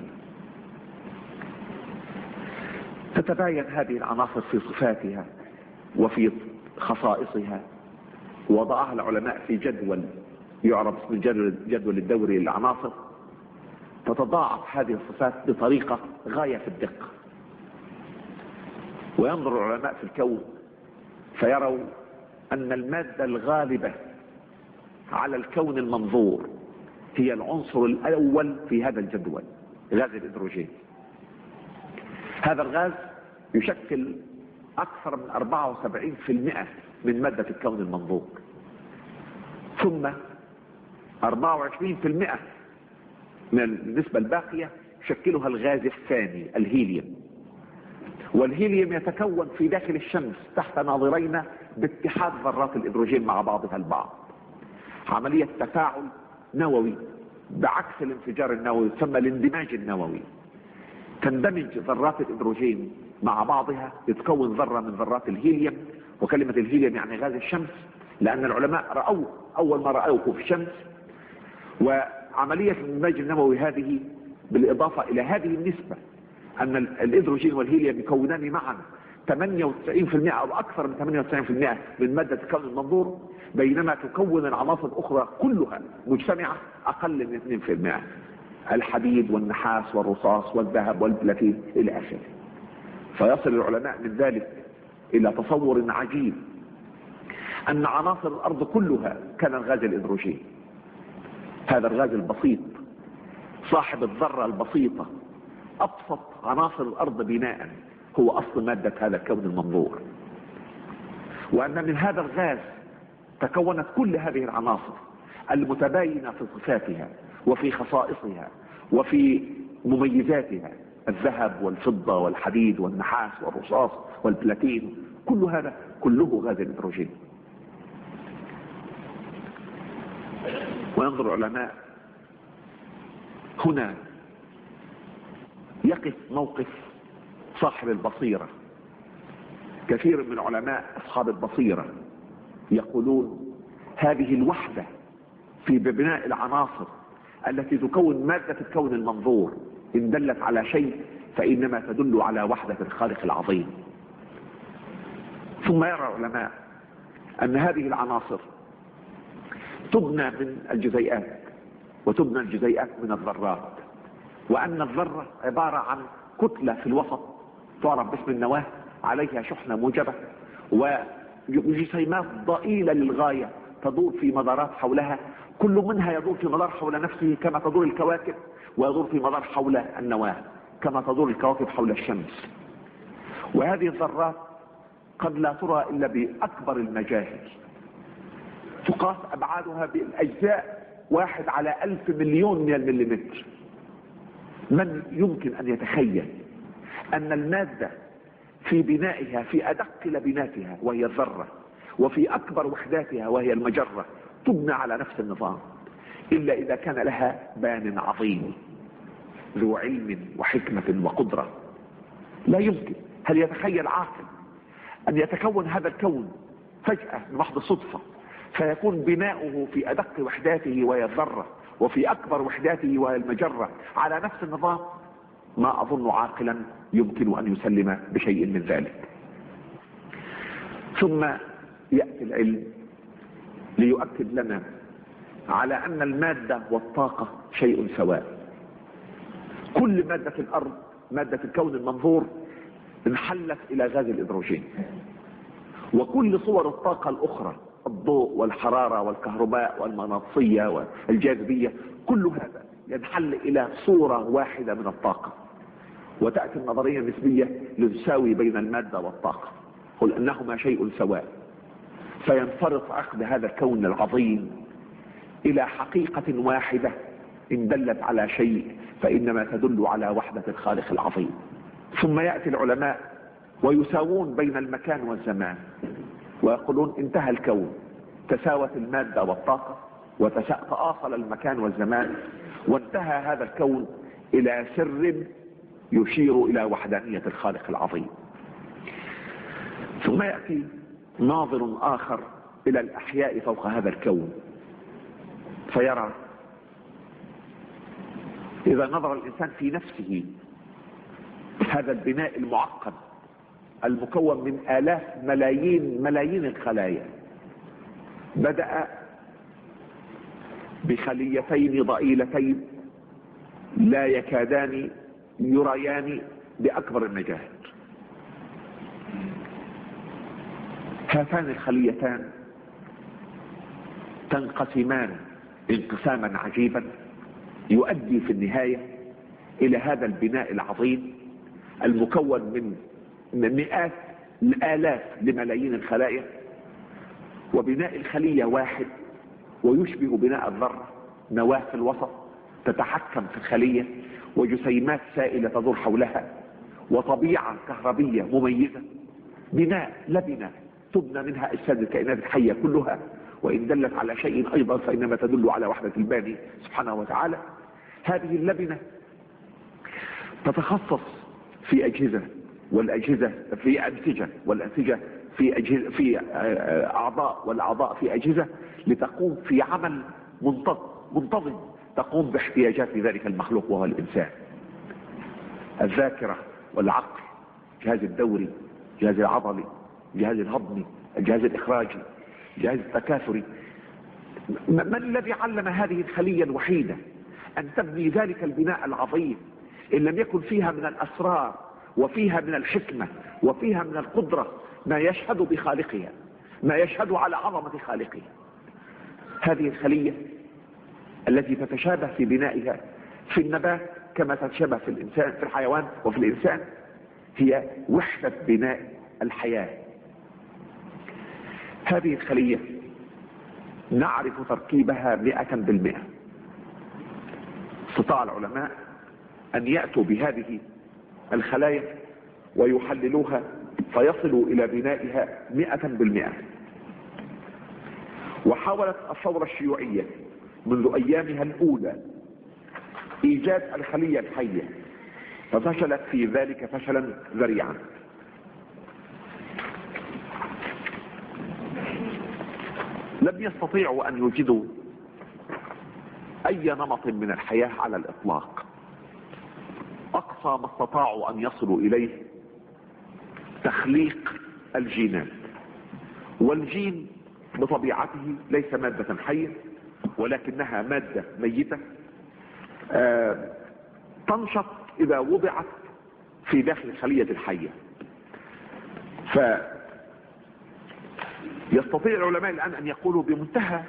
A: تتباين هذه العناصر في صفاتها وفي خصائصها، وضعها العلماء في جدول يعرف اسم الجدول الدوري للعناصر. تتضاعف هذه الصفات بطريقة غاية في الدقة، وينظر العلماء في الكون فيروا أن المادة الغالبة على الكون المنظور هي العنصر الأول في هذا الجدول، غاز الهيدروجين. هذا الغاز يشكل أكثر من أربعة وسبعين بالمئة من مادة الكون المنظور، ثم أربعة وعشرين بالمئة من النسبة الباقية يشكلها الغاز الثاني الهيليوم. والهيليوم يتكون في داخل الشمس تحت ناظرينا باتحاد ذرات الهيدروجين مع بعضها البعض، عملية تفاعل نووي بعكس الانفجار النووي تسمى الاندماج النووي. تندمج ذرات الهيدروجين مع بعضها لتكون ذرة من ذرات الهيليوم، وكلمة الهيليوم يعني غاز الشمس، لأن العلماء رأوه أول ما رأوه في الشمس. وعملية الاندماج النووي هذه بالإضافة إلى هذه النسبة أن الهيدروجين والهيليوم يكونان معا ثمانية وتسعين بالمئة أو أكثر من ثمانية وتسعين بالمئة من مادة الكون المنظور، بينما تكون العناصر الأخرى كلها مجتمعة أقل من اثنين بالمئة، الحديد والنحاس والرصاص والذهب والبلاتين إلى آخره. فيصل العلماء من ذلك إلى تصور عجيب أن عناصر الأرض كلها كان غاز الهيدروجين، هذا الغاز البسيط صاحب الذرة البسيطة، أبسط عناصر الأرض بناء، هو أصل مادة هذا الكون المنظور. وأن من هذا الغاز تكونت كل هذه العناصر المتباينة في صفاتها وفي خصائصها وفي مميزاتها، الذهب والفضة والحديد والنحاس والرصاص والبلاتين، كل هذا كله غاز الهيدروجين. وينظر العلماء هنا يقف موقف صاحب البصيرة. كثير من العلماء أصحاب البصيرة يقولون هذه الوحدة في بناء العناصر التي تكون مادة الكون المنظور إن دلت على شيء فإنما تدل على وحدة الخالق العظيم. ثم يرى العلماء أن هذه العناصر تبنى من الجزيئات، وتبنى الجزيئات من الذرات، وأن الذرة عبارة عن كتلة في الوسط تعرف باسم النواة، عليها شحنة موجبة وجسيمات ضئيلة للغاية تدور في مدارات حولها، كل منها يدور في مدار حول نفسه كما تدور الكواكب، ويدور في مدار حول النواة كما تدور الكواكب حول الشمس. وهذه الذرات قد لا ترى إلا بأكبر المجاهل، تقاس أبعادها بالأجزاء واحد على ألف مليون من المليمتر. من يمكن أن يتخيل أن المادة في بنائها في أدق لبناتها وهي الذرة، وفي أكبر وحداتها وهي المجرة، تبنى على نفس النظام، إلا إذا كان لها بان عظيم ذو علم وحكمة وقدرة. لا يمكن. هل يتخيل عاقل أن يتكون هذا الكون فجأة بمحض الصدفة فيكون بناؤه في أدق وحداته وهي الذرة، وفي أكبر وحداته وهي المجرة على نفس النظام؟ ما أظن عاقلا يمكن أن يسلم بشيء من ذلك. ثم يأتي العلم ليؤكد لنا على أن المادة والطاقة شيء سواء. كل مادة في الأرض، مادة الكون المنظور، انحلت إلى غاز الهيدروجين، وكل صور الطاقة الأخرى، الضوء والحرارة والكهرباء والمغناطيسية والجاذبية، كل هذا ينحل إلى صورة واحدة من الطاقة. وتأتي النظرية النسبية لتساوي بين المادة والطاقة، قل أنهما شيء سواء، فينفرط عقد هذا الكون العظيم إلى حقيقة واحدة إن دلت على شيء فإنما تدل على وحدة الخالق العظيم. ثم يأتي العلماء ويساوون بين المكان والزمان ويقولون انتهى الكون، تساوت المادة والطاقة وتآصل المكان والزمان، وانتهى هذا الكون إلى سر يشير إلى وحدانية الخالق العظيم. ثم يأتي ناظر آخر إلى الأحياء فوق هذا الكون فيرى، إذا نظر الإنسان في نفسه، هذا البناء المعقد المكون من آلاف ملايين ملايين الخلايا، بدأ بخليتين ضئيلتين لا يكادان يريان بأكبر المجاهد. هاتان الخليتان تنقسمان انقساما عجيبا يؤدي في النهاية إلى هذا البناء العظيم المكون من مئات الآلاف لملايين الخلايا، وبناء الخلية واحد ويشبه بناء الذرة، نواة في الوسط تتحكم في الخلية، وجسيمات سائلة تدور حولها، وطبيعة كهربية مميزة. بناء لبنة تبنى منها أجساد الكائنات الحية كلها، وإن دلت على شيء أيضا فإنما تدل على وحدة الباري سبحانه وتعالى. هذه اللبنة تتخصص في أجهزة، والأجهزة في أنسجة، والأنسجة في أجهزة في أعضاء، والأعضاء في أجهزة، لتقوم في عمل منتظم تقوم باحتياجات ذلك المخلوق وهو الإنسان. الذاكرة والعقل، الجهاز الدوري، الجهاز العضلي، الجهاز الهضمي، الجهاز الإخراجي، الجهاز التكاثري. من الذي علم هذه الخلية الوحيدة أن تبني ذلك البناء العظيم إن لم يكن فيها من الأسرار وفيها من الحكمة وفيها من القدرة ما يشهد بخالقها، ما يشهد على عظمة خالقها؟ هذه الخلية التي تتشابه في بنائها في النبات كما تتشابه في الإنسان، في الحيوان وفي الإنسان، هي وحدة بناء الحياة. هذه الخلية نعرف تركيبها مئة بالمئة. استطاع العلماء أن يأتوا بهذه الخلايا ويحللوها فيصلوا إلى بنائها مئة بالمئة. وحاولت الثورة الشيوعية منذ أيامها الأولى إيجاد الخلية الحية، ففشلت في ذلك فشلا ذريعا. لم يستطيعوا أن يوجدوا أي نمط من الحياة على الإطلاق. أقصى ما استطاعوا أن يصلوا إليه تخليق الجينات، والجين بطبيعته ليس مادة حية ولكنها مادة ميتة آه تنشط إذا وضعت في داخل الخلية الحية. فيستطيع العلماء الآن أن يقولوا بمنتهى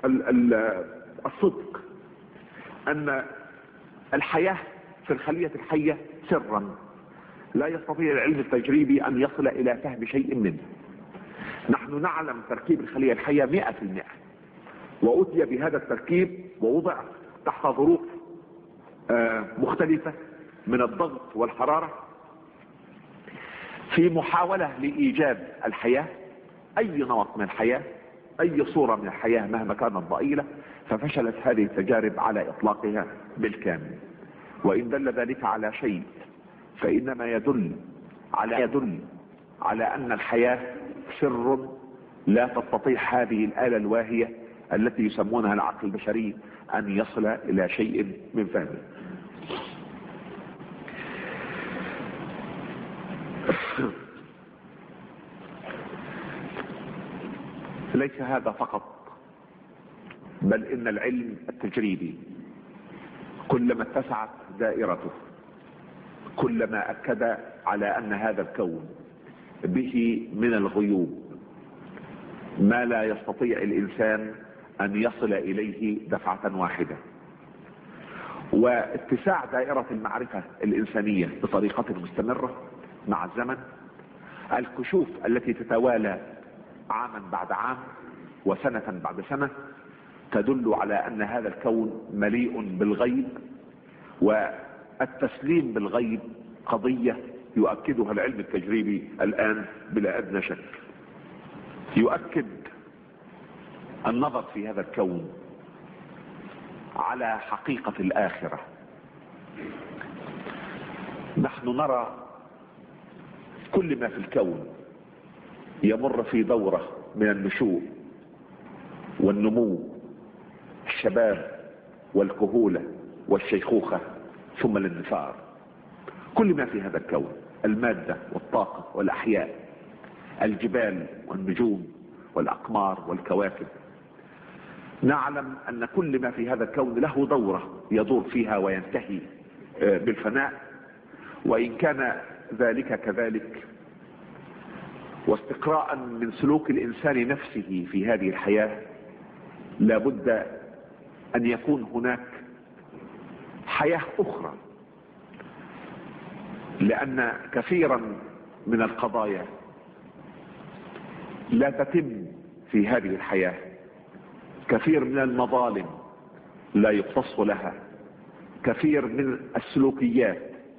A: الصدق أن الحياة في الخلية الحية سرا لا يستطيع العلم التجريبي أن يصل إلى فهم شيء منه. نحن نعلم تركيب الخلية الحية مئة في المئة، وأتي بهذا التركيب ووضع تحت ظروف مختلفة من الضغط والحرارة في محاولة لإيجاد الحياة، أي نمط من الحياة، أي صورة من الحياة مهما كانت ضئيلة. ففشلت هذه التجارب على إطلاقها بالكامل. وإن دل ذلك على شيء فإنما يدل على يدل على أن الحياة سر لا تستطيع هذه الآلة الواهية التي يسمونها العقل البشري أن يصل إلى شيء من فهمه. ليس هذا فقط، بل إن العلم التجريبي كلما اتسعت دائرته كلما أكد على أن هذا الكون به من الغيوب ما لا يستطيع الإنسان أن يصل إليه دفعة واحدة. واتساع دائرة المعرفة الإنسانية بطريقة مستمرة مع الزمن، الكشوف التي تتوالى عاما بعد عام وسنة بعد سنة تدل على أن هذا الكون مليء بالغيب، والتسليم بالغيب قضية يؤكدها العلم التجريبي الآن بلا أدنى شك. يؤكد النظر في هذا الكون على حقيقة الآخرة. نحن نرى كل ما في الكون يمر في دورة من النشوء والنمو، الشباب والكهولة والشيخوخة ثم الانفجار. كل ما في هذا الكون، المادة والطاقة والأحياء، الجبال والنجوم والأقمار والكواكب، نعلم أن كل ما في هذا الكون له دورة يدور فيها وينتهي بالفناء. وإن كان ذلك كذلك، واستقراء من سلوك الإنسان نفسه في هذه الحياة، لابد أن يكون هناك حياة أخرى، لأن كثيرا من القضايا لا تتم في هذه الحياة، كثير من المظالم لا يقتص لها، كثير من السلوكيات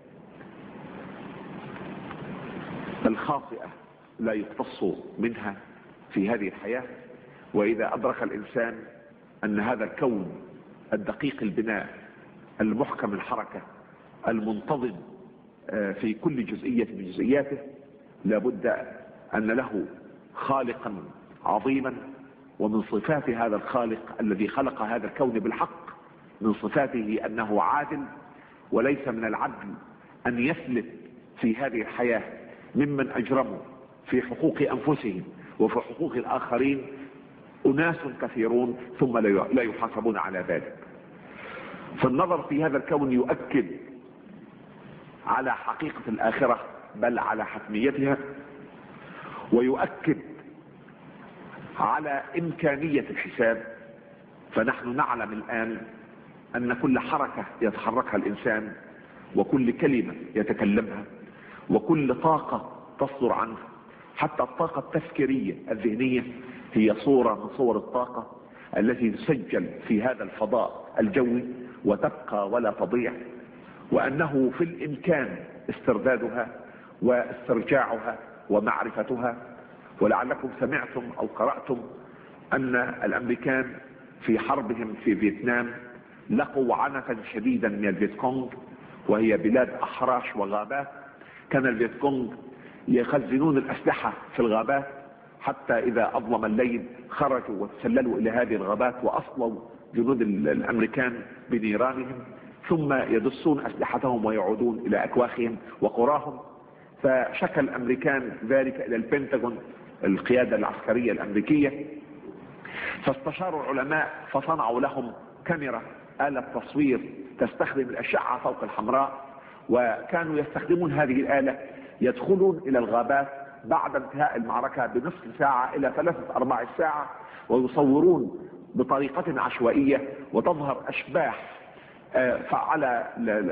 A: الخاطئة لا يقتص منها في هذه الحياة. وإذا أدرك الإنسان أن هذا الكون الدقيق البناء المحكم الحركة المنتظم في كل جزئية من جزئياته، لابد أن له خالقا عظيما، ومن صفات هذا الخالق الذي خلق هذا الكون بالحق من صفاته أنه عادل، وليس من العدل أن يسلب في هذه الحياة ممن أجرموا في حقوق أنفسهم وفي حقوق الآخرين أناس كثيرون ثم لا يحاسبون على ذلك. فالنظر في هذا الكون يؤكد على حقيقة الآخرة، بل على حتميتها، ويؤكد على إمكانية الحساب. فنحن نعلم الآن أن كل حركة يتحركها الإنسان، وكل كلمة يتكلمها، وكل طاقة تصدر عنه، حتى الطاقة التفكيرية الذهنية هي صورة من صور الطاقة التي تسجل في هذا الفضاء الجوي وتبقى ولا تضيع، وأنه في الإمكان استردادها واسترجاعها ومعرفتها. ولعلكم سمعتم أو قرأتم أن الأمريكان في حربهم في فيتنام لقوا عنفا شديدا من الفيتكونغ، وهي بلاد أحراش وغابات. كان الفيتكونغ يخزنون الأسلحة في الغابات، حتى إذا أظلم الليل خرجوا وتسللوا إلى هذه الغابات وأصلوا جنود الأمريكان بنيرانهم، ثم يدسون أسلحتهم ويعودون إلى أكواخهم وقراهم. فشكى الأمريكان ذلك إلى البنتاغون، القيادة العسكرية الأمريكية، فاستشاروا العلماء فصنعوا لهم كاميرا آلة تصوير تستخدم الأشعة فوق الحمراء، وكانوا يستخدمون هذه الآلة، يدخلون إلى الغابات بعد انتهاء المعركة بنصف ساعة إلى ثلاثة أرباع ساعة، ويصورون بطريقة عشوائية، وتظهر أشباح فعلى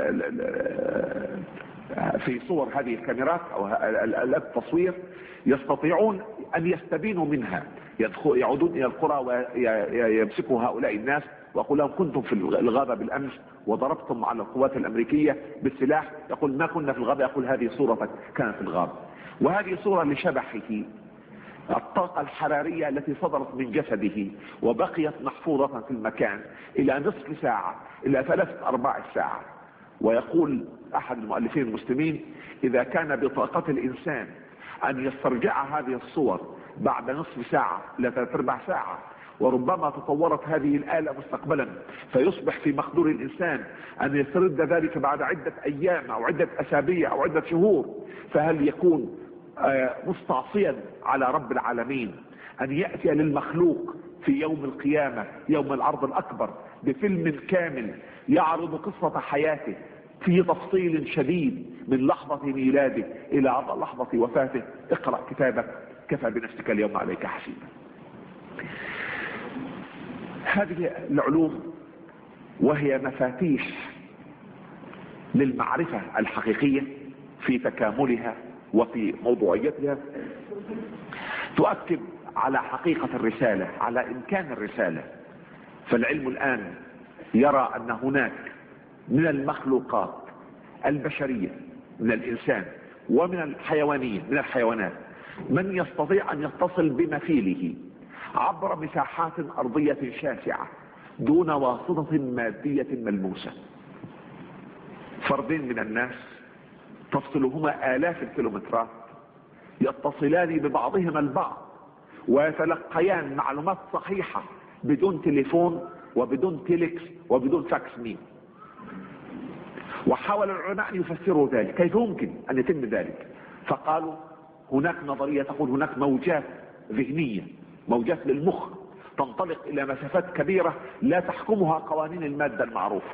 A: في صور هذه الكاميرات أو آلات التصوير، يستطيعون أن يستبينوا منها. يعودون إلى القرى ويمسكوا هؤلاء الناس ويقول لهم كنتم في الغابة بالأمس وضربتم على القوات الأمريكية بالسلاح، يقول ما كنا في الغابة، يقول هذه صورتك كانت في الغابة. وهذه صورة لشبحه، الطاقة الحرارية التي صدرت من جسده وبقيت محفوظة في المكان إلى نصف ساعة إلى ثلاثة أرباع الساعة. ويقول أحد المؤلفين المسلمين إذا كان بطاقة الإنسان أن يسترجع هذه الصور بعد نصف ساعة إلى ثلاثة أرباع ساعة، وربما تطورت هذه الآلة مستقبلا فيصبح في مقدور الإنسان أن يسترد ذلك بعد عدة أيام أو عدة أسابيع أو عدة شهور، فهل يكون مستعصيا على رب العالمين ان يأتي للمخلوق في يوم القيامة يوم العرض الاكبر بفيلم كامل يعرض قصة حياته في تفصيل شديد من لحظة ميلاده الى لحظة وفاته. اقرأ كتابك كفى بنفسك اليوم عليك حسيبا. هذه العلوم وهي مفاتيح للمعرفة الحقيقية في تكاملها وفي موضوعيتها، تؤكد على حقيقة الرسالة، على إمكان الرسالة. فالعلم الآن يرى أن هناك من المخلوقات البشرية، من الإنسان ومن الحيوانية، من الحيوانات، من يستطيع أن يتصل بمثيله عبر مساحات أرضية شاسعة دون واسطة مادية ملموسة. فردين من الناس تفصلهما آلاف الكيلومترات يتصلان ببعضهما البعض ويتلقيان معلومات صحيحة بدون تليفون وبدون تيلكس وبدون فاكس مين. وحاول العلماء أن يفسروا ذلك، كيف يمكن أن يتم ذلك؟ فقالوا هناك نظرية تقول هناك موجات ذهنية، موجات للمخ تنطلق إلى مسافات كبيرة لا تحكمها قوانين المادة المعروفة.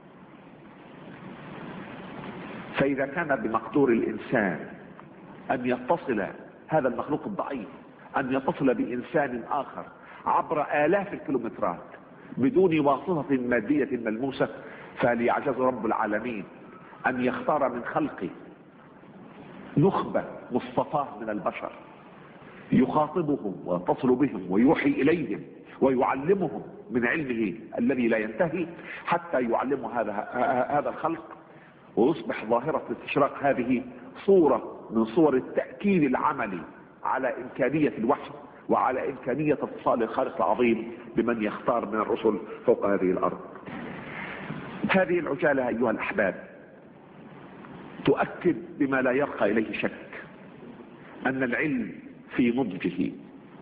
A: فإذا كان بمقدور الإنسان أن يتصل هذا المخلوق الضعيف أن يتصل بإنسان آخر عبر آلاف الكيلومترات بدون واسطة مادية ملموسة، فليعجز رب العالمين أن يختار من خلقه نخبة مصطفاة من البشر يخاطبهم ويتصل بهم ويوحي إليهم ويعلمهم من علمه الذي لا ينتهي حتى يعلم هذا هذا الخلق، ويصبح ظاهرة الاستشراق هذه صورة من صور التأكيد العملي على إمكانية الوحي وعلى إمكانية اتصال الخالق العظيم بمن يختار من الرسل فوق هذه الأرض. هذه العجالة أيها الأحباب تؤكد بما لا يرقى إليه شك أن العلم في نضجه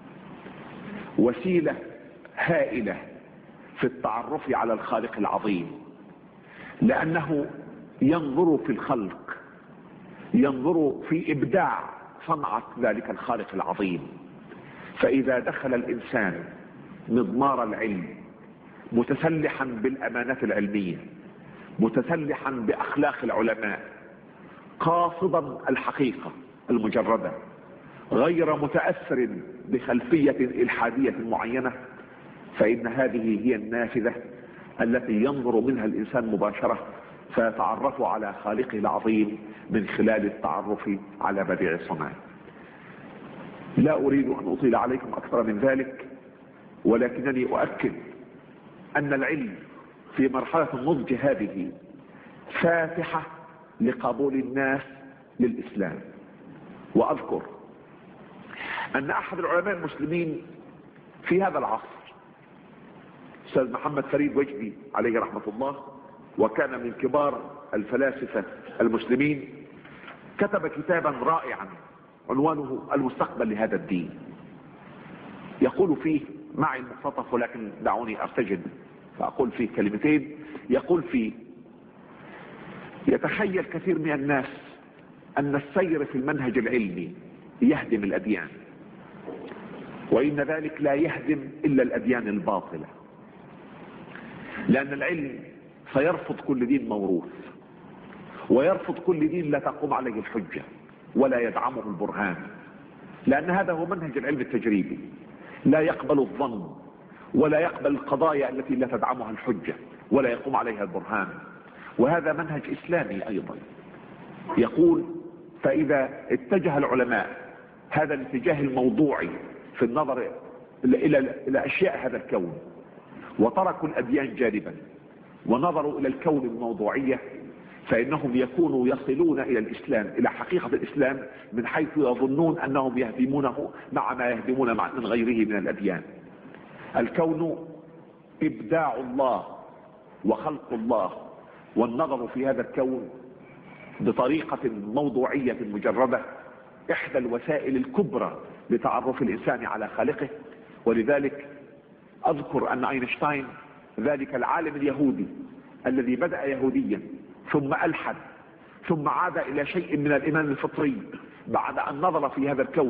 A: وسيلة هائلة في التعرف على الخالق العظيم، لأنه ينظر في الخلق، ينظر في إبداع صنعة ذلك الخالق العظيم. فإذا دخل الإنسان مضمار العلم متسلحا بالأمانات العلمية، متسلحا بأخلاق العلماء، قاصدا الحقيقة المجردة، غير متأثر بخلفية إلحادية معينة، فإن هذه هي النافذة التي ينظر منها الإنسان مباشرة فيتعرف على خالقه العظيم من خلال التعرف على بديع الصنع. لا أريد أن أطيل عليكم أكثر من ذلك، ولكنني أؤكد أن العلم في مرحلة النضج هذه فاتحة لقبول الناس للإسلام. وأذكر أن أحد العلماء المسلمين في هذا العصر أستاذ محمد فريد وجدي عليه رحمة الله، وكان من كبار الفلاسفة المسلمين، كتب كتابا رائعا عنوانه المستقبل لهذا الدين. يقول فيه، معي المقتطف ولكن دعوني أرتجل فأقول فيه كلمتين، يقول فيه: يتخيل كثير من الناس أن السير في المنهج العلمي يهدم الأديان، وإن ذلك لا يهدم إلا الأديان الباطلة، لأن العلم سيرفض كل دين موروث، ويرفض كل دين لا تقوم عليه الحجة ولا يدعمه البرهان، لأن هذا هو منهج العلم التجريبي، لا يقبل الظن ولا يقبل القضايا التي لا تدعمها الحجة ولا يقوم عليها البرهان، وهذا منهج إسلامي أيضا. يقول: فإذا اتجه العلماء هذا الاتجاه الموضوعي في النظر إلى إلى أشياء هذا الكون، وتركوا الأديان جانبا ونظروا إلى الكون الموضوعية، فإنهم يكونوا يصلون إلى الإسلام، إلى حقيقة الإسلام، من حيث يظنون أنهم يهدمونه مع ما يهدمون من غيره من الأديان. الكون إبداع الله وخلق الله، والنظر في هذا الكون بطريقة موضوعية مجردة إحدى الوسائل الكبرى لتعرف الإنسان على خالقه. ولذلك أذكر أن أينشتاين، ذلك العالم اليهودي الذي بدأ يهوديا ثم ألحد ثم عاد إلى شيء من الإيمان الفطري بعد أن نظر في هذا الكون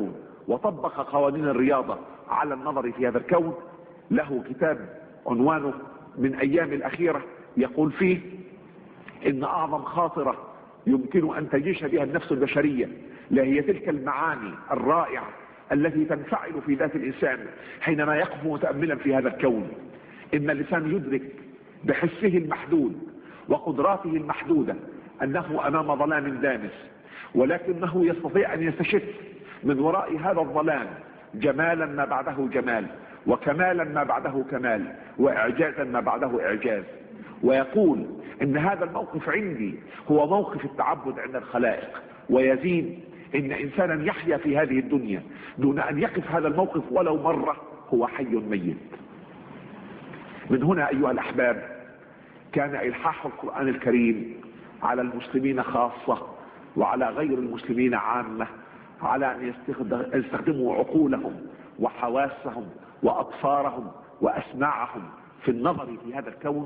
A: وطبق قوانين الرياضة على النظر في هذا الكون، له كتاب عنوانه من أيام الأخيرة يقول فيه إن أعظم خاطرة يمكن أن تعيش بها النفس البشرية لهي تلك المعاني الرائعة التي تنفعل في ذات الإنسان حينما يقف متأملا في هذا الكون. إن الإنسان يدرك بحسه المحدود وقدراته المحدودة أنه أمام ظلام دامس، ولكنه يستطيع أن يستشف من وراء هذا الظلام جمالا ما بعده جمال، وكمالا ما بعده كمال، وإعجازا ما بعده إعجاز. ويقول إن هذا الموقف عندي هو موقف التعبد عند الخلائق، ويزيد إن إنسانا يحيا في هذه الدنيا دون أن يقف هذا الموقف ولو مرة هو حي ميت. من هنا أيها الأحباب كان إلحاح القرآن الكريم على المسلمين خاصة وعلى غير المسلمين عامة على أن يستخدموا عقولهم وحواسهم وأطفارهم وأسماعهم في النظر في هذا الكون.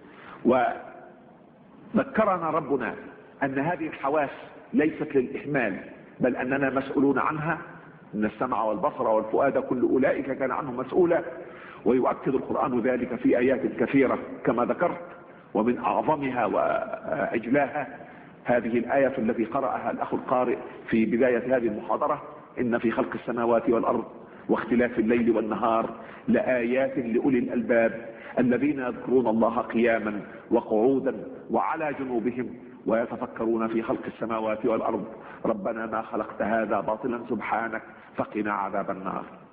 A: وذكرنا ربنا أن هذه الحواس ليست للإهمال، بل أننا مسؤولون عنها، إن السمع والبصر والفؤاد كل أولئك كان عنه مسؤولا. ويؤكد القرآن ذلك في آيات كثيرة كما ذكرت، ومن أعظمها وأجلاها هذه الآية التي قرأها الأخ القارئ في بداية هذه المحاضرة: إن في خلق السماوات والأرض واختلاف الليل والنهار لآيات لأولي الألباب الذين يذكرون الله قياما وقعودا وعلى جنوبهم ويتفكرون في خلق السماوات والأرض ربنا ما خلقت هذا باطلا سبحانك فقنا عذاب النار.